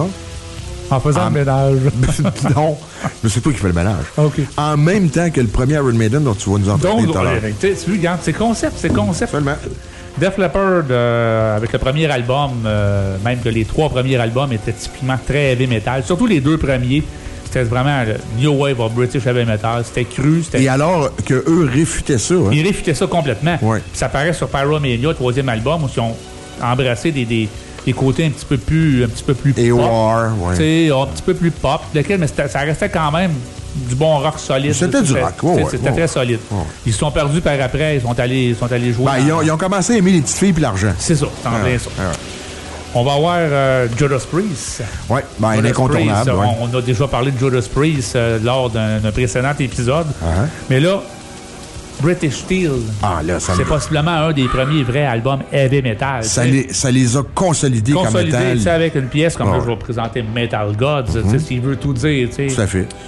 En faisant le ménage. Non, mais c'est toi qui fais le ménage. OK. En même temps que le premier Iron Maiden dont tu vas nous en parler tout à l'heure. Tu regardes, c'est concept. Seulement. Def Leppard, avec le premier album, même que les 3 premiers albums étaient typiquement très heavy metal, surtout les 2 premiers. C'était vraiment le New Wave of British Heavy Metal. C'était cru. Et alors qu'eux réfutaient ça. Hein? Ils réfutaient ça complètement. Ouais. Puis ça paraît sur Pyromania, le 3e album, où ils ont embrassé des côtés un petit peu plus et pop. War, ouais. Un petit peu plus pop. Mais ça restait quand même du bon rock solide. C'était du rock, C'était très solide. Ouais. Ils se sont perdus par après. Ils sont allés jouer. Ils ont commencé à aimer les petites filles et l'argent. C'est ça. C'est en plein ça. On va voir Judas Priest. Oui, un incontournable. On a déjà parlé de Judas Priest lors d'un précédent épisode. Mais là, British Steel, c'est possiblement un des premiers vrais albums heavy metal. Ça les a consolidés comme metal. Avec une pièce, comme là, je vais présenter Metal Gods, ce qui veut tout dire. Tout à fait.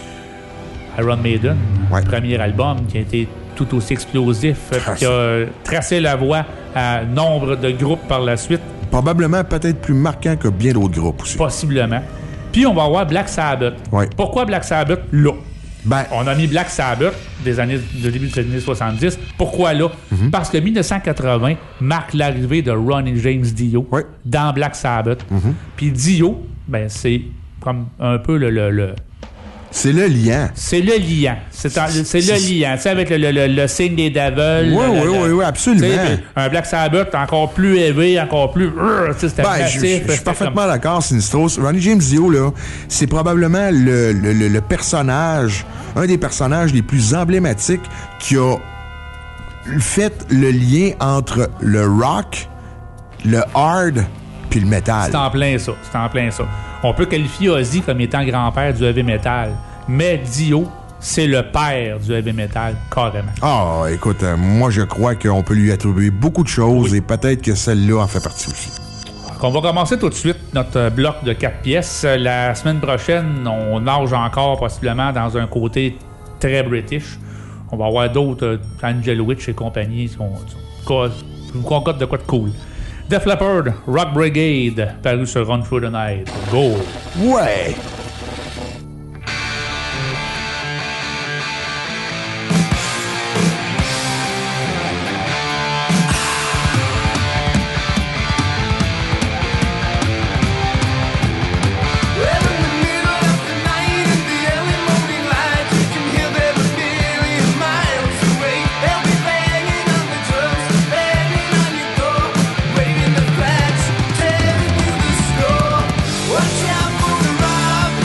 Iron Maiden, premier album qui a été tout aussi explosif, qui a tracé la voie à nombre de groupes par la suite. Probablement peut-être plus marquant que bien d'autres groupes aussi. Possiblement. Puis on va voir Black Sabbath. Pourquoi Black Sabbath là? On a mis Black Sabbath de début des années 70. Pourquoi là? Parce que 1980 marque l'arrivée de Ronnie James Dio dans Black Sabbath. Puis Dio, c'est comme un peu le c'est le liant. C'est le liant. C'est le liant. Tu sais, avec le signe des Devils. Oui, absolument. Un Black Sabbath encore plus élevé, encore plus... C'était massif. Je suis parfaitement d'accord, Sinistros. Ronnie James Dio, là, c'est probablement le personnage, un des personnages les plus emblématiques qui a fait le lien entre le rock, le hard Puis le métal. C'est en plein ça. On peut qualifier Ozzy comme étant grand-père du heavy metal, mais Dio, c'est le père du heavy metal, carrément. Ah, écoute, moi, je crois qu'on peut lui attribuer beaucoup de choses et peut-être que celle-là en fait partie aussi. On va commencer tout de suite notre bloc de 4 pièces. La semaine prochaine, on nage encore possiblement dans un côté très british. On va avoir d'autres, Angel Witch et compagnie. Je vous concorde de quoi de cool. Def Leppard, Rock Brigade, paru sur Run Through the Night. Go! Ouais! Watch out for the robbers.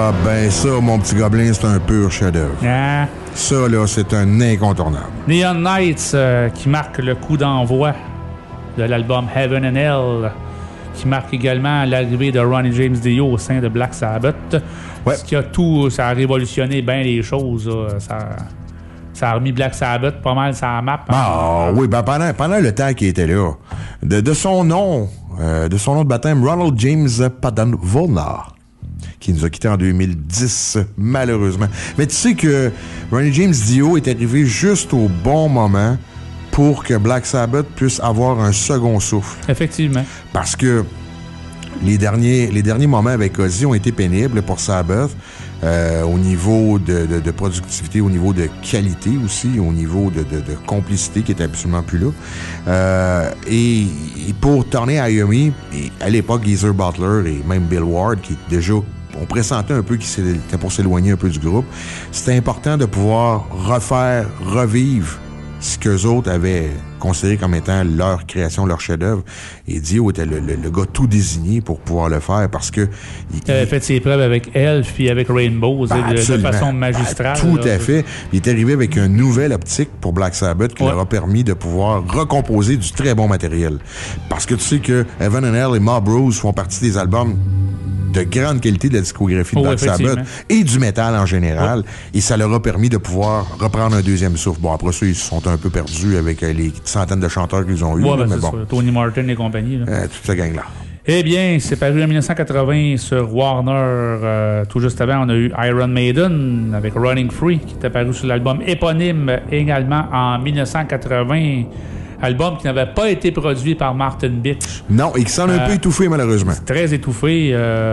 Ah, ben ça, mon petit gobelin, c'est un pur chef-d'œuvre. Ah. Ça, là, c'est un incontournable. Neon Knights, qui marque le coup d'envoi de l'album Heaven and Hell, qui marque également l'arrivée de Ronnie James Dio au sein de Black Sabbath. Ouais. Ça a révolutionné bien les choses. Là. Ça a remis Black Sabbath pas mal sur la map. Ah oui, ben pendant le temps qu'il était là, de son nom de baptême, Ronald James Padon-Volna, qui nous a quittés en 2010, malheureusement. Mais tu sais que Ronnie James Dio est arrivé juste au bon moment pour que Black Sabbath puisse avoir un second souffle. Effectivement. Parce que les derniers moments avec Ozzy ont été pénibles pour Sabbath, au niveau de productivité, au niveau de qualité aussi, au niveau de complicité qui était absolument plus là. Et pour tourner à Iommi, à l'époque, Geezer Butler et même Bill Ward, qui déjà on pressentait un peu qu'il était pour s'éloigner un peu du groupe, c'était important de pouvoir revivre ce qu'eux autres avaient considéré comme étant leur création, leur chef-d'œuvre. Et Dio était le gars tout désigné pour pouvoir le faire parce que... Il avait fait ses preuves avec Elf puis avec Rainbow de façon magistrale. Tout à fait. Il est arrivé avec une nouvelle optique pour Black Sabbath qui leur a permis de pouvoir recomposer du très bon matériel. Parce que tu sais que Heaven and Hell et Mob Rose font partie des albums de grande qualité de la discographie de Black Sabbath et du métal en général. Et ça leur a permis de pouvoir reprendre un deuxième souffle. Bon, après ça, ils se sont un peu perdus avec les centaines de chanteurs qu'ils ont eu. Ouais, mais c'est bon. ça. Tony Martin et compagnie. Toute cette gang-là. Eh bien, c'est paru en 1980 sur Warner. Tout juste avant, on a eu Iron Maiden avec Running Free, qui était paru sur l'album éponyme également en 1980. Album qui n'avait pas été produit par Martin Birch. Non, et qui s'en a un peu étouffé, malheureusement. Très étouffé.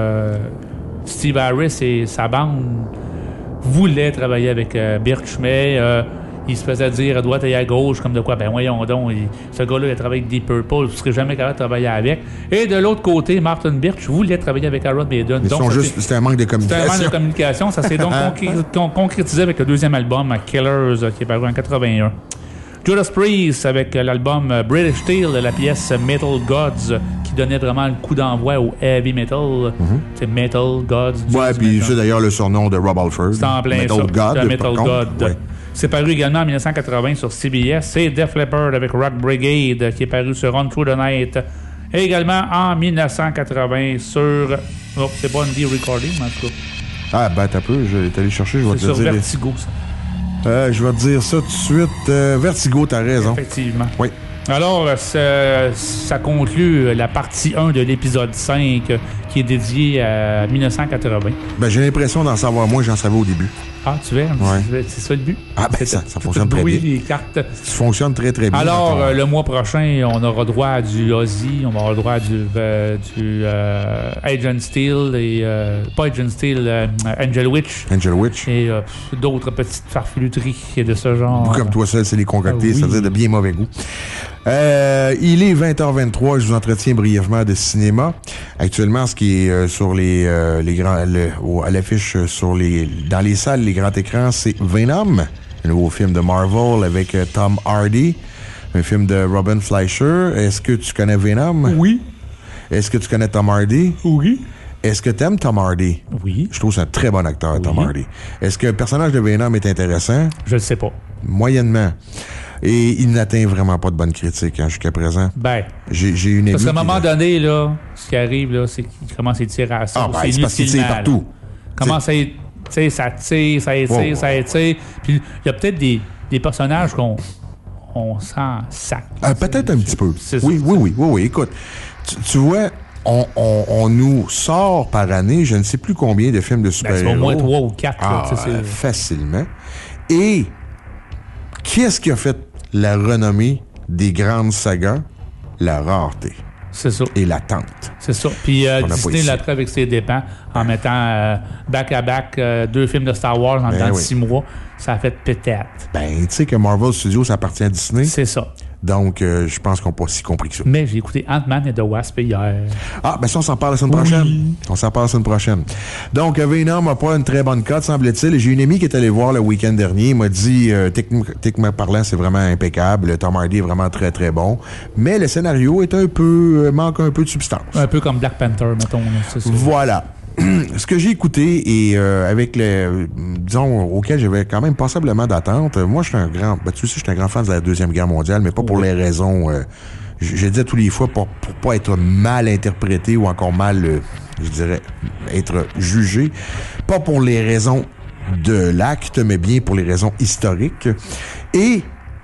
Steve Harris et sa bande voulaient travailler avec Birch, mais il se faisait dire à droite et à gauche, comme de quoi, ben voyons donc, ce gars-là, il a travaillé avec Deep Purple, vous ne serez jamais capable de travailler avec. Et de l'autre côté, Martin Birch voulait travailler avec Iron Maiden. C'était un manque de communication. C'était un manque de communication. Ça s'est donc concrétisé avec le deuxième album, Killers, qui est paru en 81. Judas Priest avec l'album British Steel de la pièce Metal Gods qui donnait vraiment le coup d'envoi au heavy metal. C'est Metal Gods. Ouais, puis c'est d'ailleurs le surnom de Rob Halford. C'est en plein Metal God. Metal God. Ouais. C'est paru également en 1980 sur CBS. C'est Def Leppard avec Rock Brigade qui est paru sur Run Through the Night. Et également en 1980 sur... Oh, c'est pas Indie Recording, mais en tout cas. Ah, ben t'as peu, je vais aller chercher, je vais te dire. C'est sur Vertigo, ça. Je vais te dire ça tout de suite. Vertigo, t'as raison. Effectivement. Oui. Alors, ça conclut la partie 1 de l'épisode 5 qui est dédié à 1980. Ben, j'ai l'impression d'en savoir moins que j'en savais au début. Ah, tu vois, c'est ça le but. Ah, ben ça fonctionne très bien. Les cartes. Ça fonctionne très, très bien. Alors, le mois prochain, on aura droit à du Ozzy, on aura droit à du Agent Steel et... pas Agent Steel, Angel Witch. Angel Witch. Et d'autres petites farfeluteries de ce genre. Comme toi seul, c'est les concocter, oui. c'est-à-dire de bien mauvais goût. Il est 20h23, je vous entretiens brièvement de cinéma. Actuellement, ce qui est sur à l'affiche dans les salles, les grands écrans, c'est Venom, un nouveau film de Marvel avec Tom Hardy, un film de Robin Fleischer. Est-ce que tu connais Venom? Oui. Est-ce que tu connais Tom Hardy? Oui. Est-ce que tu aimes Tom Hardy? Oui. Je trouve que c'est un très bon acteur, Tom Hardy. Est-ce que le personnage de Venom est intéressant? Je ne sais pas. Moyennement. Et il n'atteint vraiment pas de bonnes critiques jusqu'à présent. Ben, j'ai une parce qu'à un moment donné, là, ce qui arrive, là, c'est qu'il commence à tirer à ça. Ah, ben, c'est parce qu'il tire partout. Commence à... Tu sais, ça tire, ça étire. Puis il y a peut-être des personnages qu'on sent sac. Peut-être un petit peu. Oui. Écoute, tu vois, on nous sort par année, je ne sais plus combien de films de super-héros. C'est au moins 3 ou 4. Facilement. Et qu'est-ce qui a fait la renommée des grandes sagas? La rareté. C'est ça. Et l'attente. C'est ça. Puis Disney l'a fait avec ses dépens en mettant back-à-back 2 films de Star Wars en dedans de 6 mois. Ça a fait peut-être. Ben, tu sais que Marvel Studios, ça appartient à Disney. C'est ça. Donc, je pense qu'on n'a pas si compris que ça. Mais j'ai écouté Ant-Man et The Wasp hier. Ah, ben ça, on s'en parle la semaine prochaine. On s'en parle la semaine prochaine. Donc, Venom n'a pas une très bonne cote, semble-t-il. J'ai une amie qui est allée voir le week-end dernier. Il m'a dit, techniquement parlant, c'est vraiment impeccable. Tom Hardy est vraiment très, très bon. Mais le scénario est manque un peu de substance. Un peu comme Black Panther, mettons. C'est ça. Voilà. ce que j'ai écouté et avec disons, auquel j'avais quand même passablement d'attente, moi, je suis un grand, tu sais, je suis un grand fan de la Deuxième Guerre mondiale, mais pas pour les raisons, je disais tous les fois, pour pas être mal interprété ou encore mal, je dirais, être jugé, pas pour les raisons de l'acte, mais bien pour les raisons historiques. Et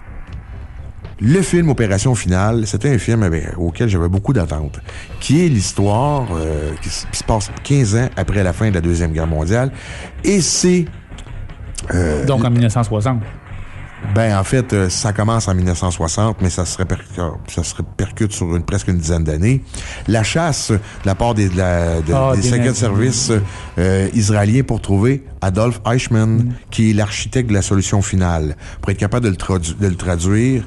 le film Opération Finale, c'était un film auquel j'avais beaucoup d'attentes, qui est l'histoire qui se passe 15 ans après la fin de la Deuxième Guerre mondiale. Et c'est... donc en 1960. Ben, en fait, ça commence en 1960, mais ça se répercute sur presque une dizaine d'années. La chasse de la part des Secret Service israéliens pour trouver Adolf Eichmann, qui est l'architecte de la solution finale, pour être capable de le traduire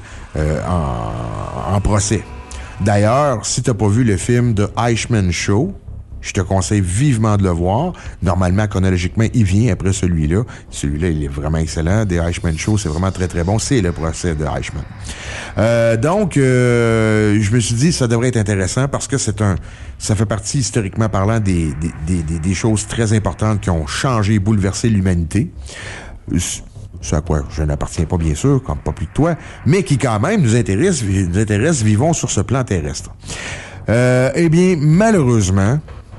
en procès. D'ailleurs, si t'as pas vu le film The Eichmann Show, je te conseille vivement de le voir. Normalement, chronologiquement, il vient après celui-là. Celui-là, il est vraiment excellent. The Eichmann Show, c'est vraiment très, très bon. C'est le procès de Eichmann. Donc, je me suis dit, ça devrait être intéressant parce que ça fait partie, historiquement parlant, des choses très importantes qui ont changé et bouleversé l'humanité. Ce à quoi je n'appartiens pas, bien sûr, comme pas plus que toi, mais qui, quand même, nous intéresse, vivons sur ce plan terrestre. Eh bien, malheureusement,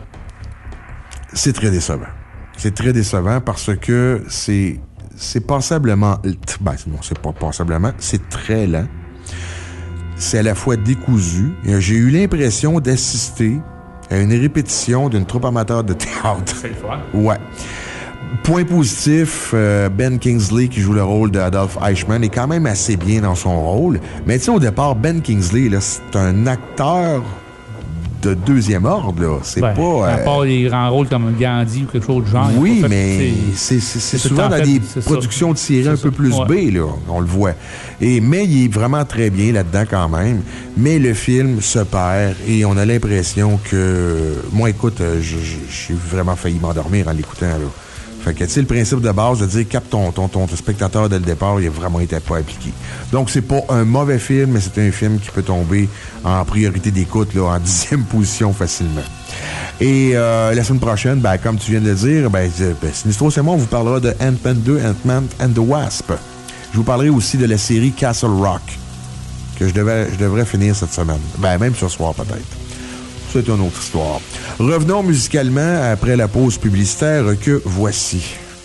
c'est très décevant. C'est très décevant parce que c'est passablement... Ben, non, c'est pas passablement. C'est très lent. C'est à la fois décousu. Et j'ai eu l'impression d'assister à une répétition d'une troupe amateur de théâtre. C'est le fun. Ouais. Point positif, Ben Kingsley, qui joue le rôle d'Adolf Eichmann, est quand même assez bien dans son rôle. Mais tu sais, au départ, Ben Kingsley, là, c'est un acteur de deuxième ordre, là. C'est pas... À part les grands rôles comme Gandhi ou quelque chose de genre. Oui, mais c'est souvent dans des productions de séries un peu plus B, là. On le voit. Mais il est vraiment très bien là-dedans quand même. Mais le film se perd et on a l'impression que... Moi, écoute, j'ai vraiment failli m'endormir en l'écoutant, là. Fait que, tu sais, le principe de base de dire capte ton spectateur dès le départ, il a vraiment été pas appliqué. Donc, c'est pas un mauvais film, mais c'est un film qui peut tomber en priorité d'écoute, là, en 10e position facilement. Et la semaine prochaine, ben, comme tu viens de le dire, Sinistro, c'est moi, on vous parlera de Ant-Man 2, Ant-Man and the Wasp. Je vous parlerai aussi de la série Castle Rock, que je devrais finir cette semaine. Ben, même ce soir, peut-être. C'est une autre histoire. Revenons musicalement après la pause publicitaire que voici.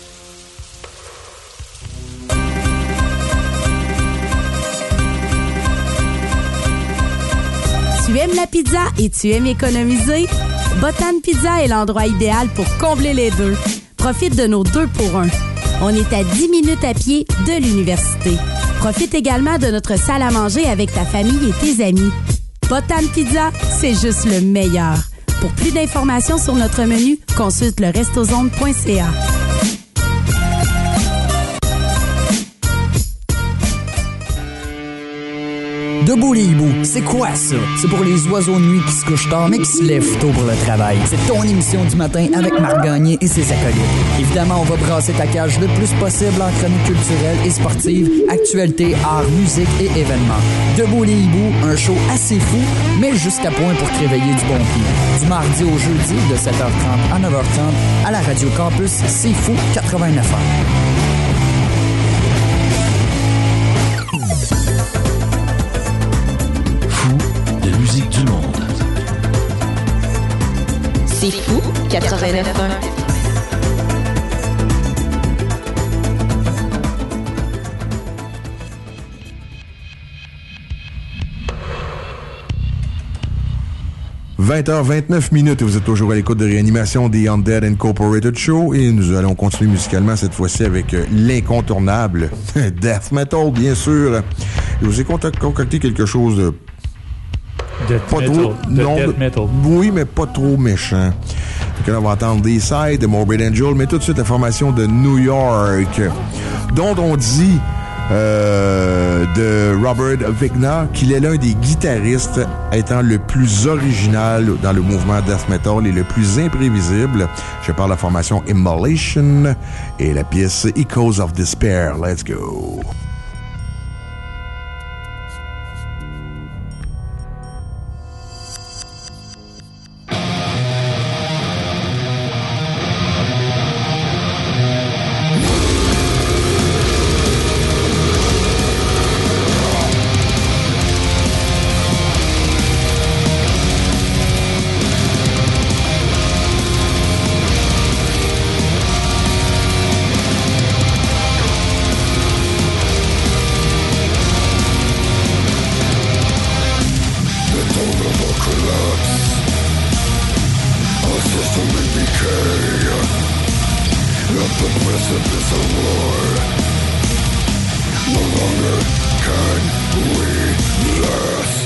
Tu aimes la pizza et tu aimes économiser? Botan Pizza est l'endroit idéal pour combler les deux. Profite de nos 2 pour 1. On est à 10 minutes à pied de l'université. Profite également de notre salle à manger avec ta famille et tes amis. Botan Pizza, c'est juste le meilleur. Pour plus d'informations sur notre menu, consulte le restozone.ca. Debout les hiboux, c'est quoi ça? C'est pour les oiseaux de nuit qui se couchent tard mais qui se lèvent tôt pour le travail. C'est ton émission du matin avec Marc Gagné et ses acolytes. Évidemment, on va brasser ta cage le plus possible en chronique culturelle et sportive, actualité, art, musique et événements. Debout les hiboux, un show assez fou, mais jusqu'à point pour te réveiller du bon pied. Du mardi au jeudi, de 7h30 à 9h30, à la Radio Campus, c'est fou 89 ans. Musique du monde. C'est fou, 89.1. « 20h29 et vous êtes toujours à l'écoute de Réanimation des Undead Incorporated Show et nous allons continuer musicalement cette fois-ci avec l'incontournable Death Metal, bien sûr. Je vous ai concocté quelque chose de Death metal. Oui, mais pas trop méchant. Donc là, on va entendre D-Side de Morbid Angel, mais tout de suite la formation de New York, dont on dit de Robert Vigna qu'il est l'un des guitaristes étant le plus original dans le mouvement death metal et le plus imprévisible. Je parle de la formation Immolation et la pièce Echoes of Despair. Let's go! decay at the precipice of war. No longer can we last.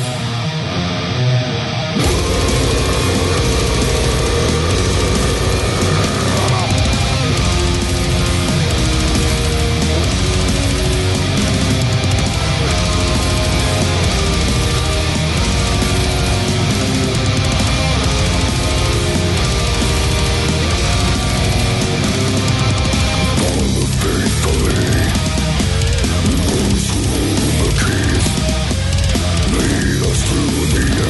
Lead us to the end.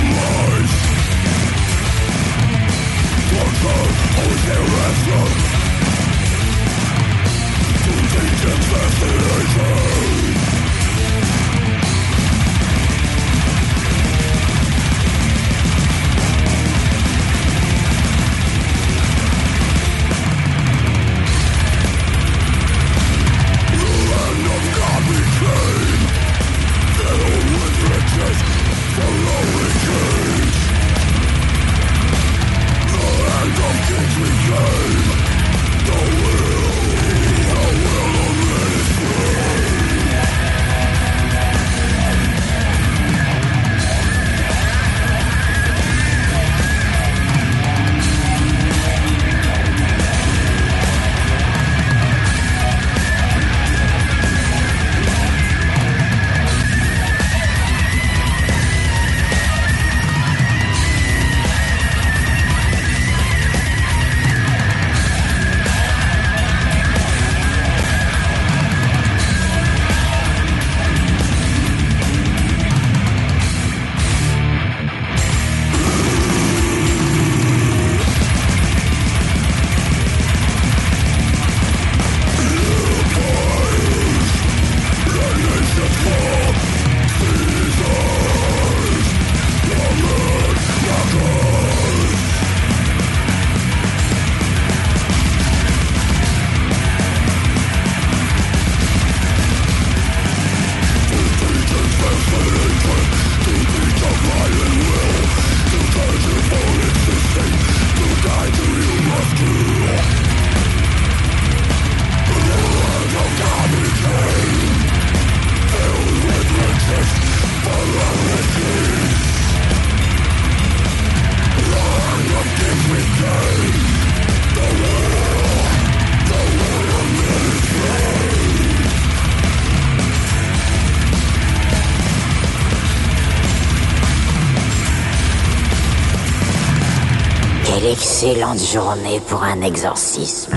Quelle excellente journée pour un exorcisme.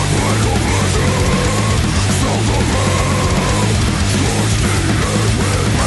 With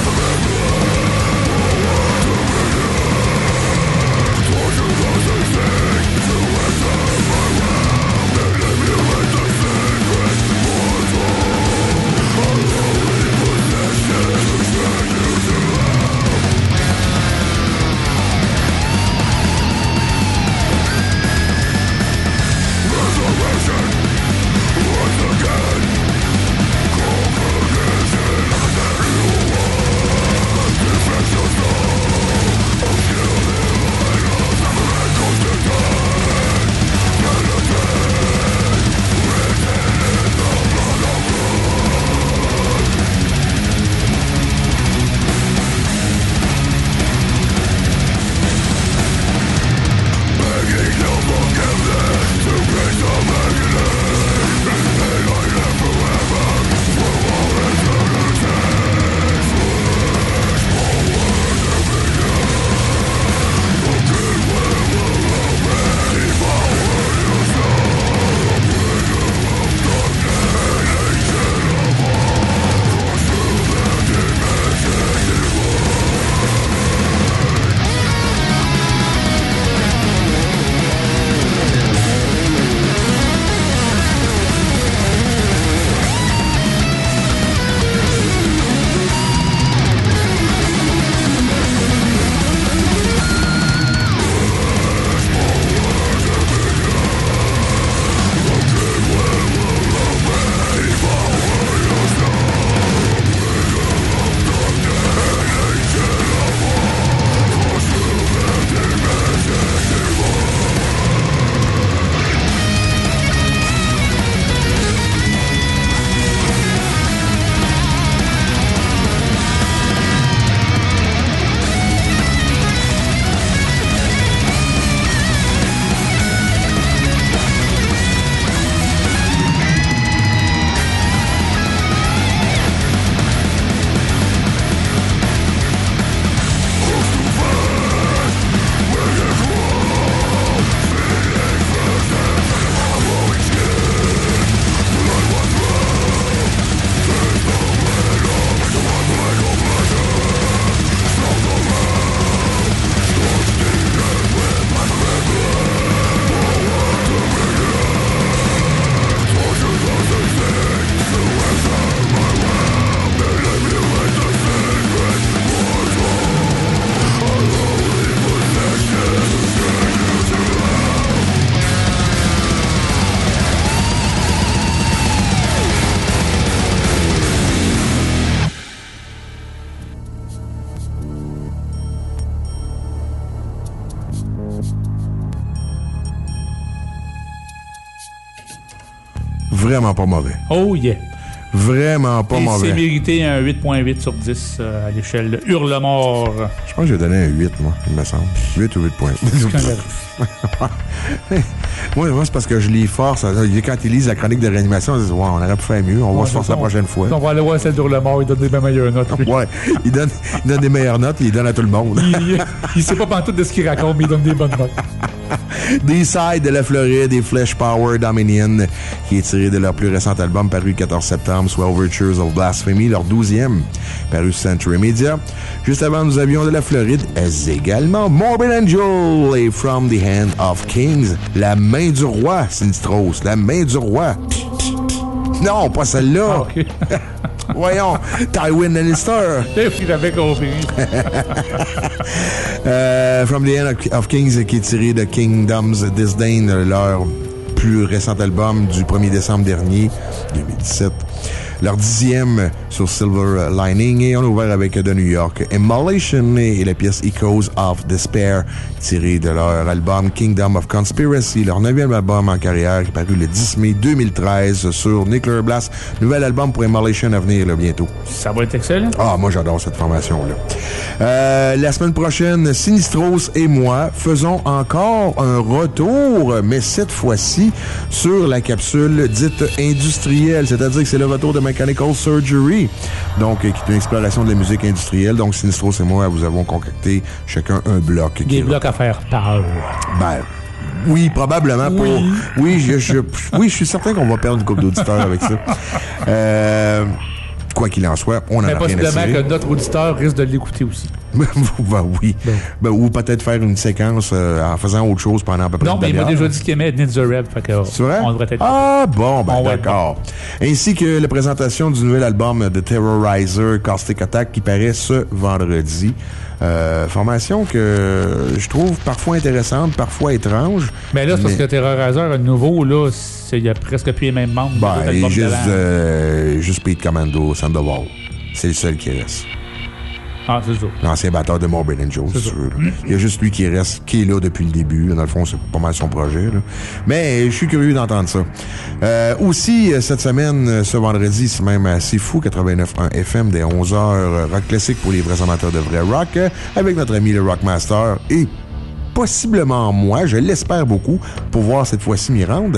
vraiment pas mauvais. Oh yeah. Vraiment pas mauvais. C'est mérité un 8.8 sur 10 à l'échelle de Hurlemort. Je pense que j'ai donné un 8, moi, il me semble. 8 ou 8.8. Moi, c'est parce que je lis fort. Quand ils lisent la chronique de réanimation, ils disent, on aurait pu faire mieux, on va se forcer la prochaine fois. On va aller voir celle d'Hurlemort, il donne des meilleures notes. Ouais, il donne des meilleures notes et il donne à tout le monde. Il sait pas pantoute de ce qu'il raconte, mais il donne des bonnes notes. D-Side de la Floride et Flesh Power Dominion, qui est tiré de leur plus récent album paru le 14 septembre, soit Overtures of Blasphemy, leur 12e, paru sur Century Media. Juste avant, nous avions de la Floride également Morbid Angel et From the Hand of Kings, la main du roi, Sinistros, la main du roi. Non, pas celle-là. Ah, okay. Voyons, Tywin Lannister. J'avais compris. From the Hand of Kings, qui est tiré de Kingdom's Disdain, leur plus récent album du 1er décembre dernier, 2017. Leur 10e sur Silver Lining, et on a ouvert avec de New York Immolation et la pièce Echoes of Despair, tirée de leur album Kingdom of Conspiracy, leur 9e album en carrière, qui est paru le 10 mai 2013 sur Nuclear Blast. Nouvel album pour Immolation à venir là, bientôt. Ça va être excellent. Ah, moi j'adore cette formation-là. La semaine prochaine, Sinistros et moi faisons encore un retour, mais cette fois-ci sur la capsule dite industrielle, c'est-à-dire que c'est le retour de Mechanical Surgery, donc qui est une exploration de la musique industrielle. Donc Sinistros et moi, vous avons concocté chacun un bloc. Des blocs à faire peur. Ben, oui, probablement. Oui. Oui, je suis certain qu'on va perdre une couple d'auditeurs avec ça. Quoi qu'il en soit, on en a rien à cirer. Possiblement que notre auditeur risque de l'écouter aussi. Ben oui. Ben, ou peut-être faire une séquence en faisant autre chose pendant à peu près Non, mais il m'a déjà dit qu'il aimait Ninja Rev. C'est vrai? On devrait être... Ah, bon, ben d'accord. Ainsi que la présentation du nouvel album de Terrorizer, Caustic Attack, qui paraît ce vendredi. Formation que je trouve parfois intéressante, parfois étrange. Mais là, c'est parce que Terrorizer, à nouveau, là, il y a presque plus les mêmes membres. Ben, juste Pete Commando, Sandoval. C'est le seul qui reste. Ah, c'est ça. L'ancien batteur de Morbid Angel, si tu veux. Il y a juste lui qui reste, qui est là depuis le début. Dans le fond, c'est pas mal son projet. Là. Mais je suis curieux d'entendre ça. Aussi, cette semaine, ce vendredi, c'est même assez fou, 89.1 FM, dès 11h, rock classique pour les vrais amateurs de vrai rock, avec notre ami le Rockmaster et possiblement moi, je l'espère beaucoup, pour voir cette fois-ci m'y rendre.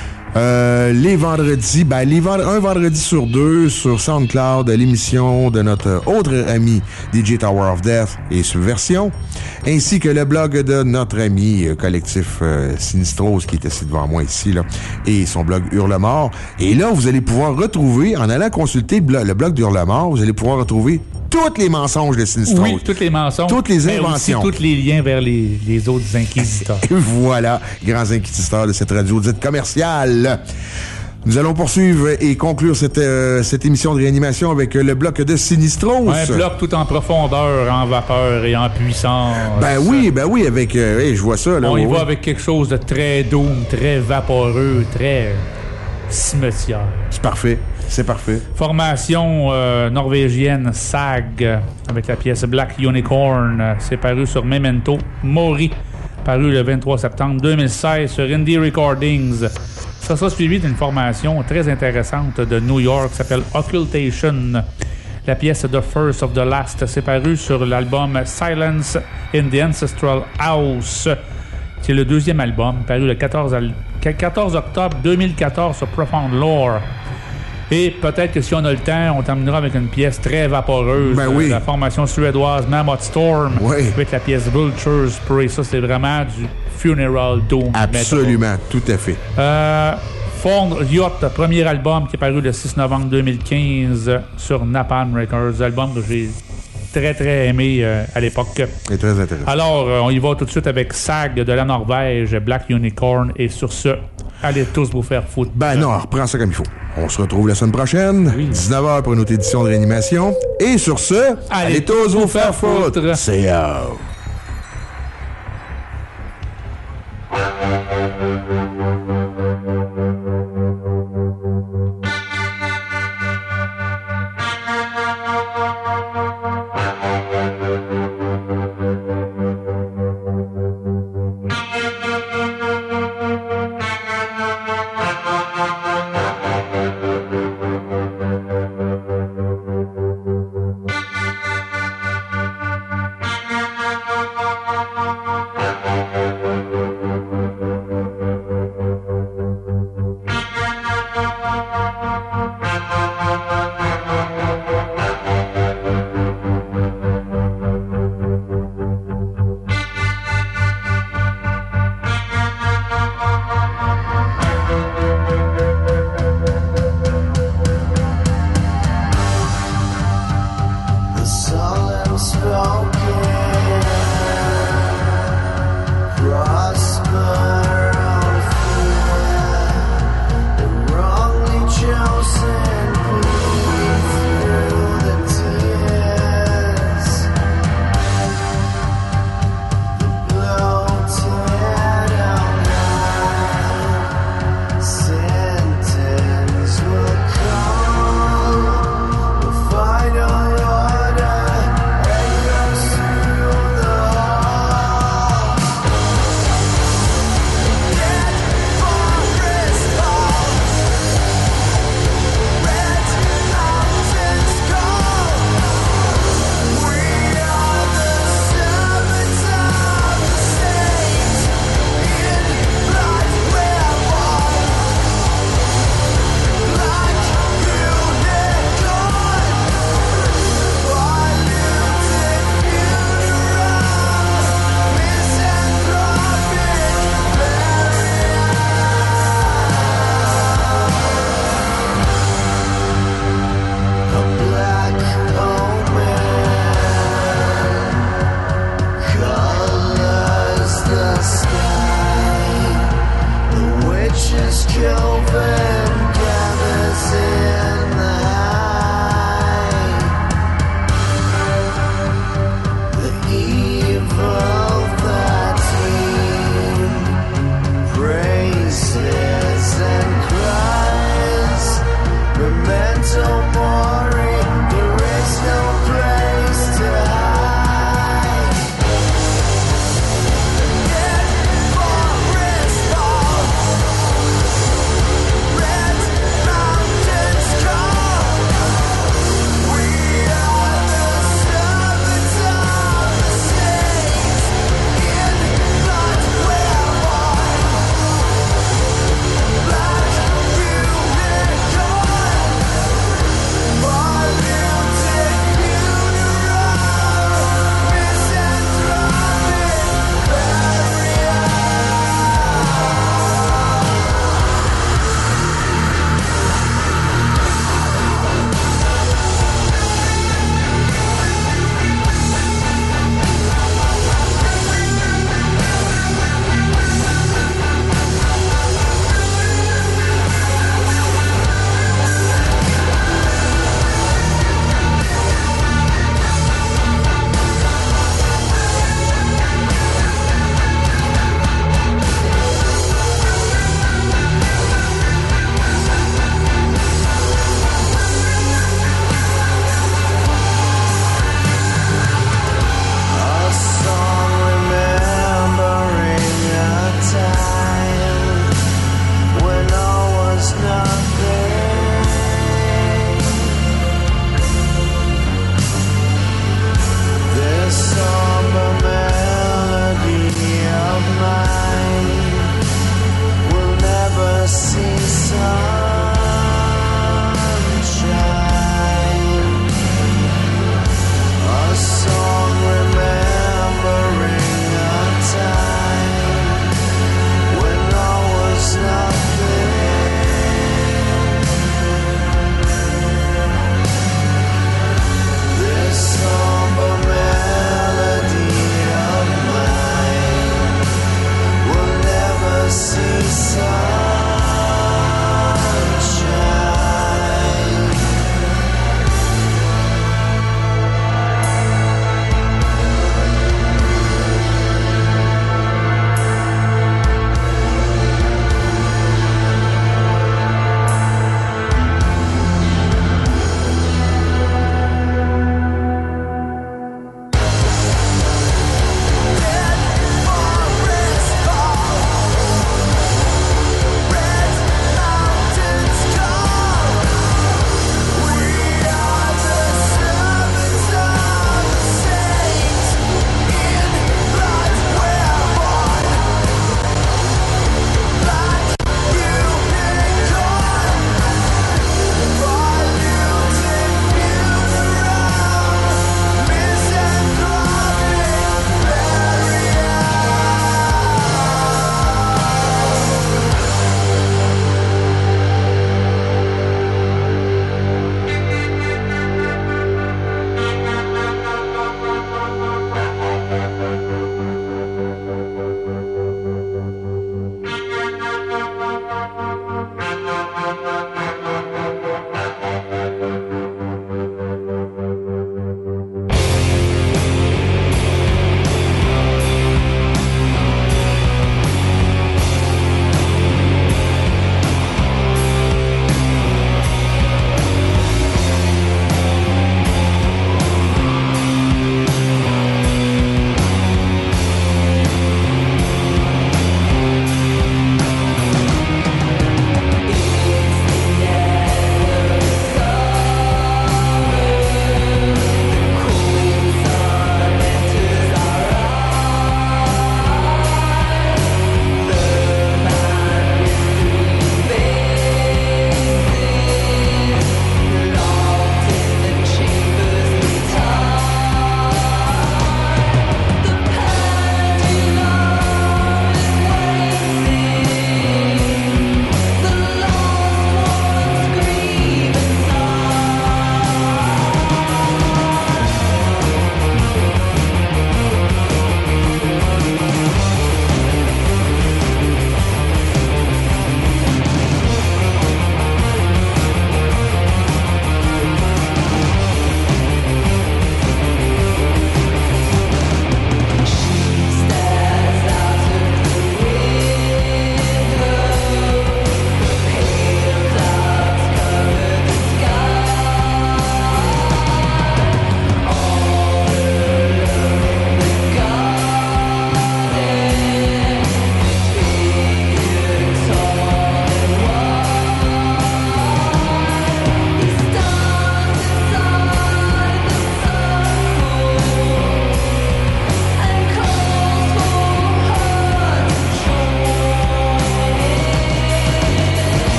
Les vendredis, un vendredi sur deux sur SoundCloud, l'émission de notre autre ami DJ Tower of Death et Subversion, ainsi que le blog de notre ami collectif Sinistros qui est assis devant moi ici, là, et son blog Hurlemort. Et là, vous allez pouvoir retrouver, en allant consulter le blog d'Hurlemort, vous allez pouvoir retrouver tous les mensonges de Sinistros. Oui, tous les mensonges. Toutes les inventions. Aussi tous les liens vers les autres inquisiteurs. Voilà, grands inquisiteurs de cette radio dite commerciale. Nous allons poursuivre et conclure cette émission de réanimation avec le bloc de Sinistros. Un bloc tout en profondeur, en vapeur et en puissance. Ben oui, avec... je vois ça. Là, on y va avec quelque chose de très doom, très vaporeux, très cimetière. C'est parfait. C'est parfait. Formation norvégienne SAG avec la pièce Black Unicorn. C'est paru sur Memento Mori, paru le 23 septembre 2016 sur Indie Recordings. Ça sera suivi d'une formation très intéressante de New York qui s'appelle Occultation. La pièce The First of the Last, c'est paru sur l'album Silence in the Ancestral House. C'est le deuxième album, paru le 14 octobre 2014 sur Profound Lore. Et peut-être que si on a le temps, on terminera avec une pièce très vaporeuse. Ben oui. La formation suédoise Mammoth Storm. Oui. Avec la pièce Vulture Spray. Ça, c'est vraiment du funeral doom. Absolument, tout à fait. Fond Yacht, premier album qui est paru le 6 novembre 2015 sur Napalm Records. Album que j'ai très, très aimé à l'époque. C'est très intéressant. Alors, on y va tout de suite avec SAG de la Norvège, Black Unicorn. Et sur ce, allez tous vous faire foutre. Ben non, reprends ça comme il faut. On se retrouve la semaine prochaine, 19h pour une autre édition de réanimation. Et sur ce, allez tous vous faire foutre. C'est out.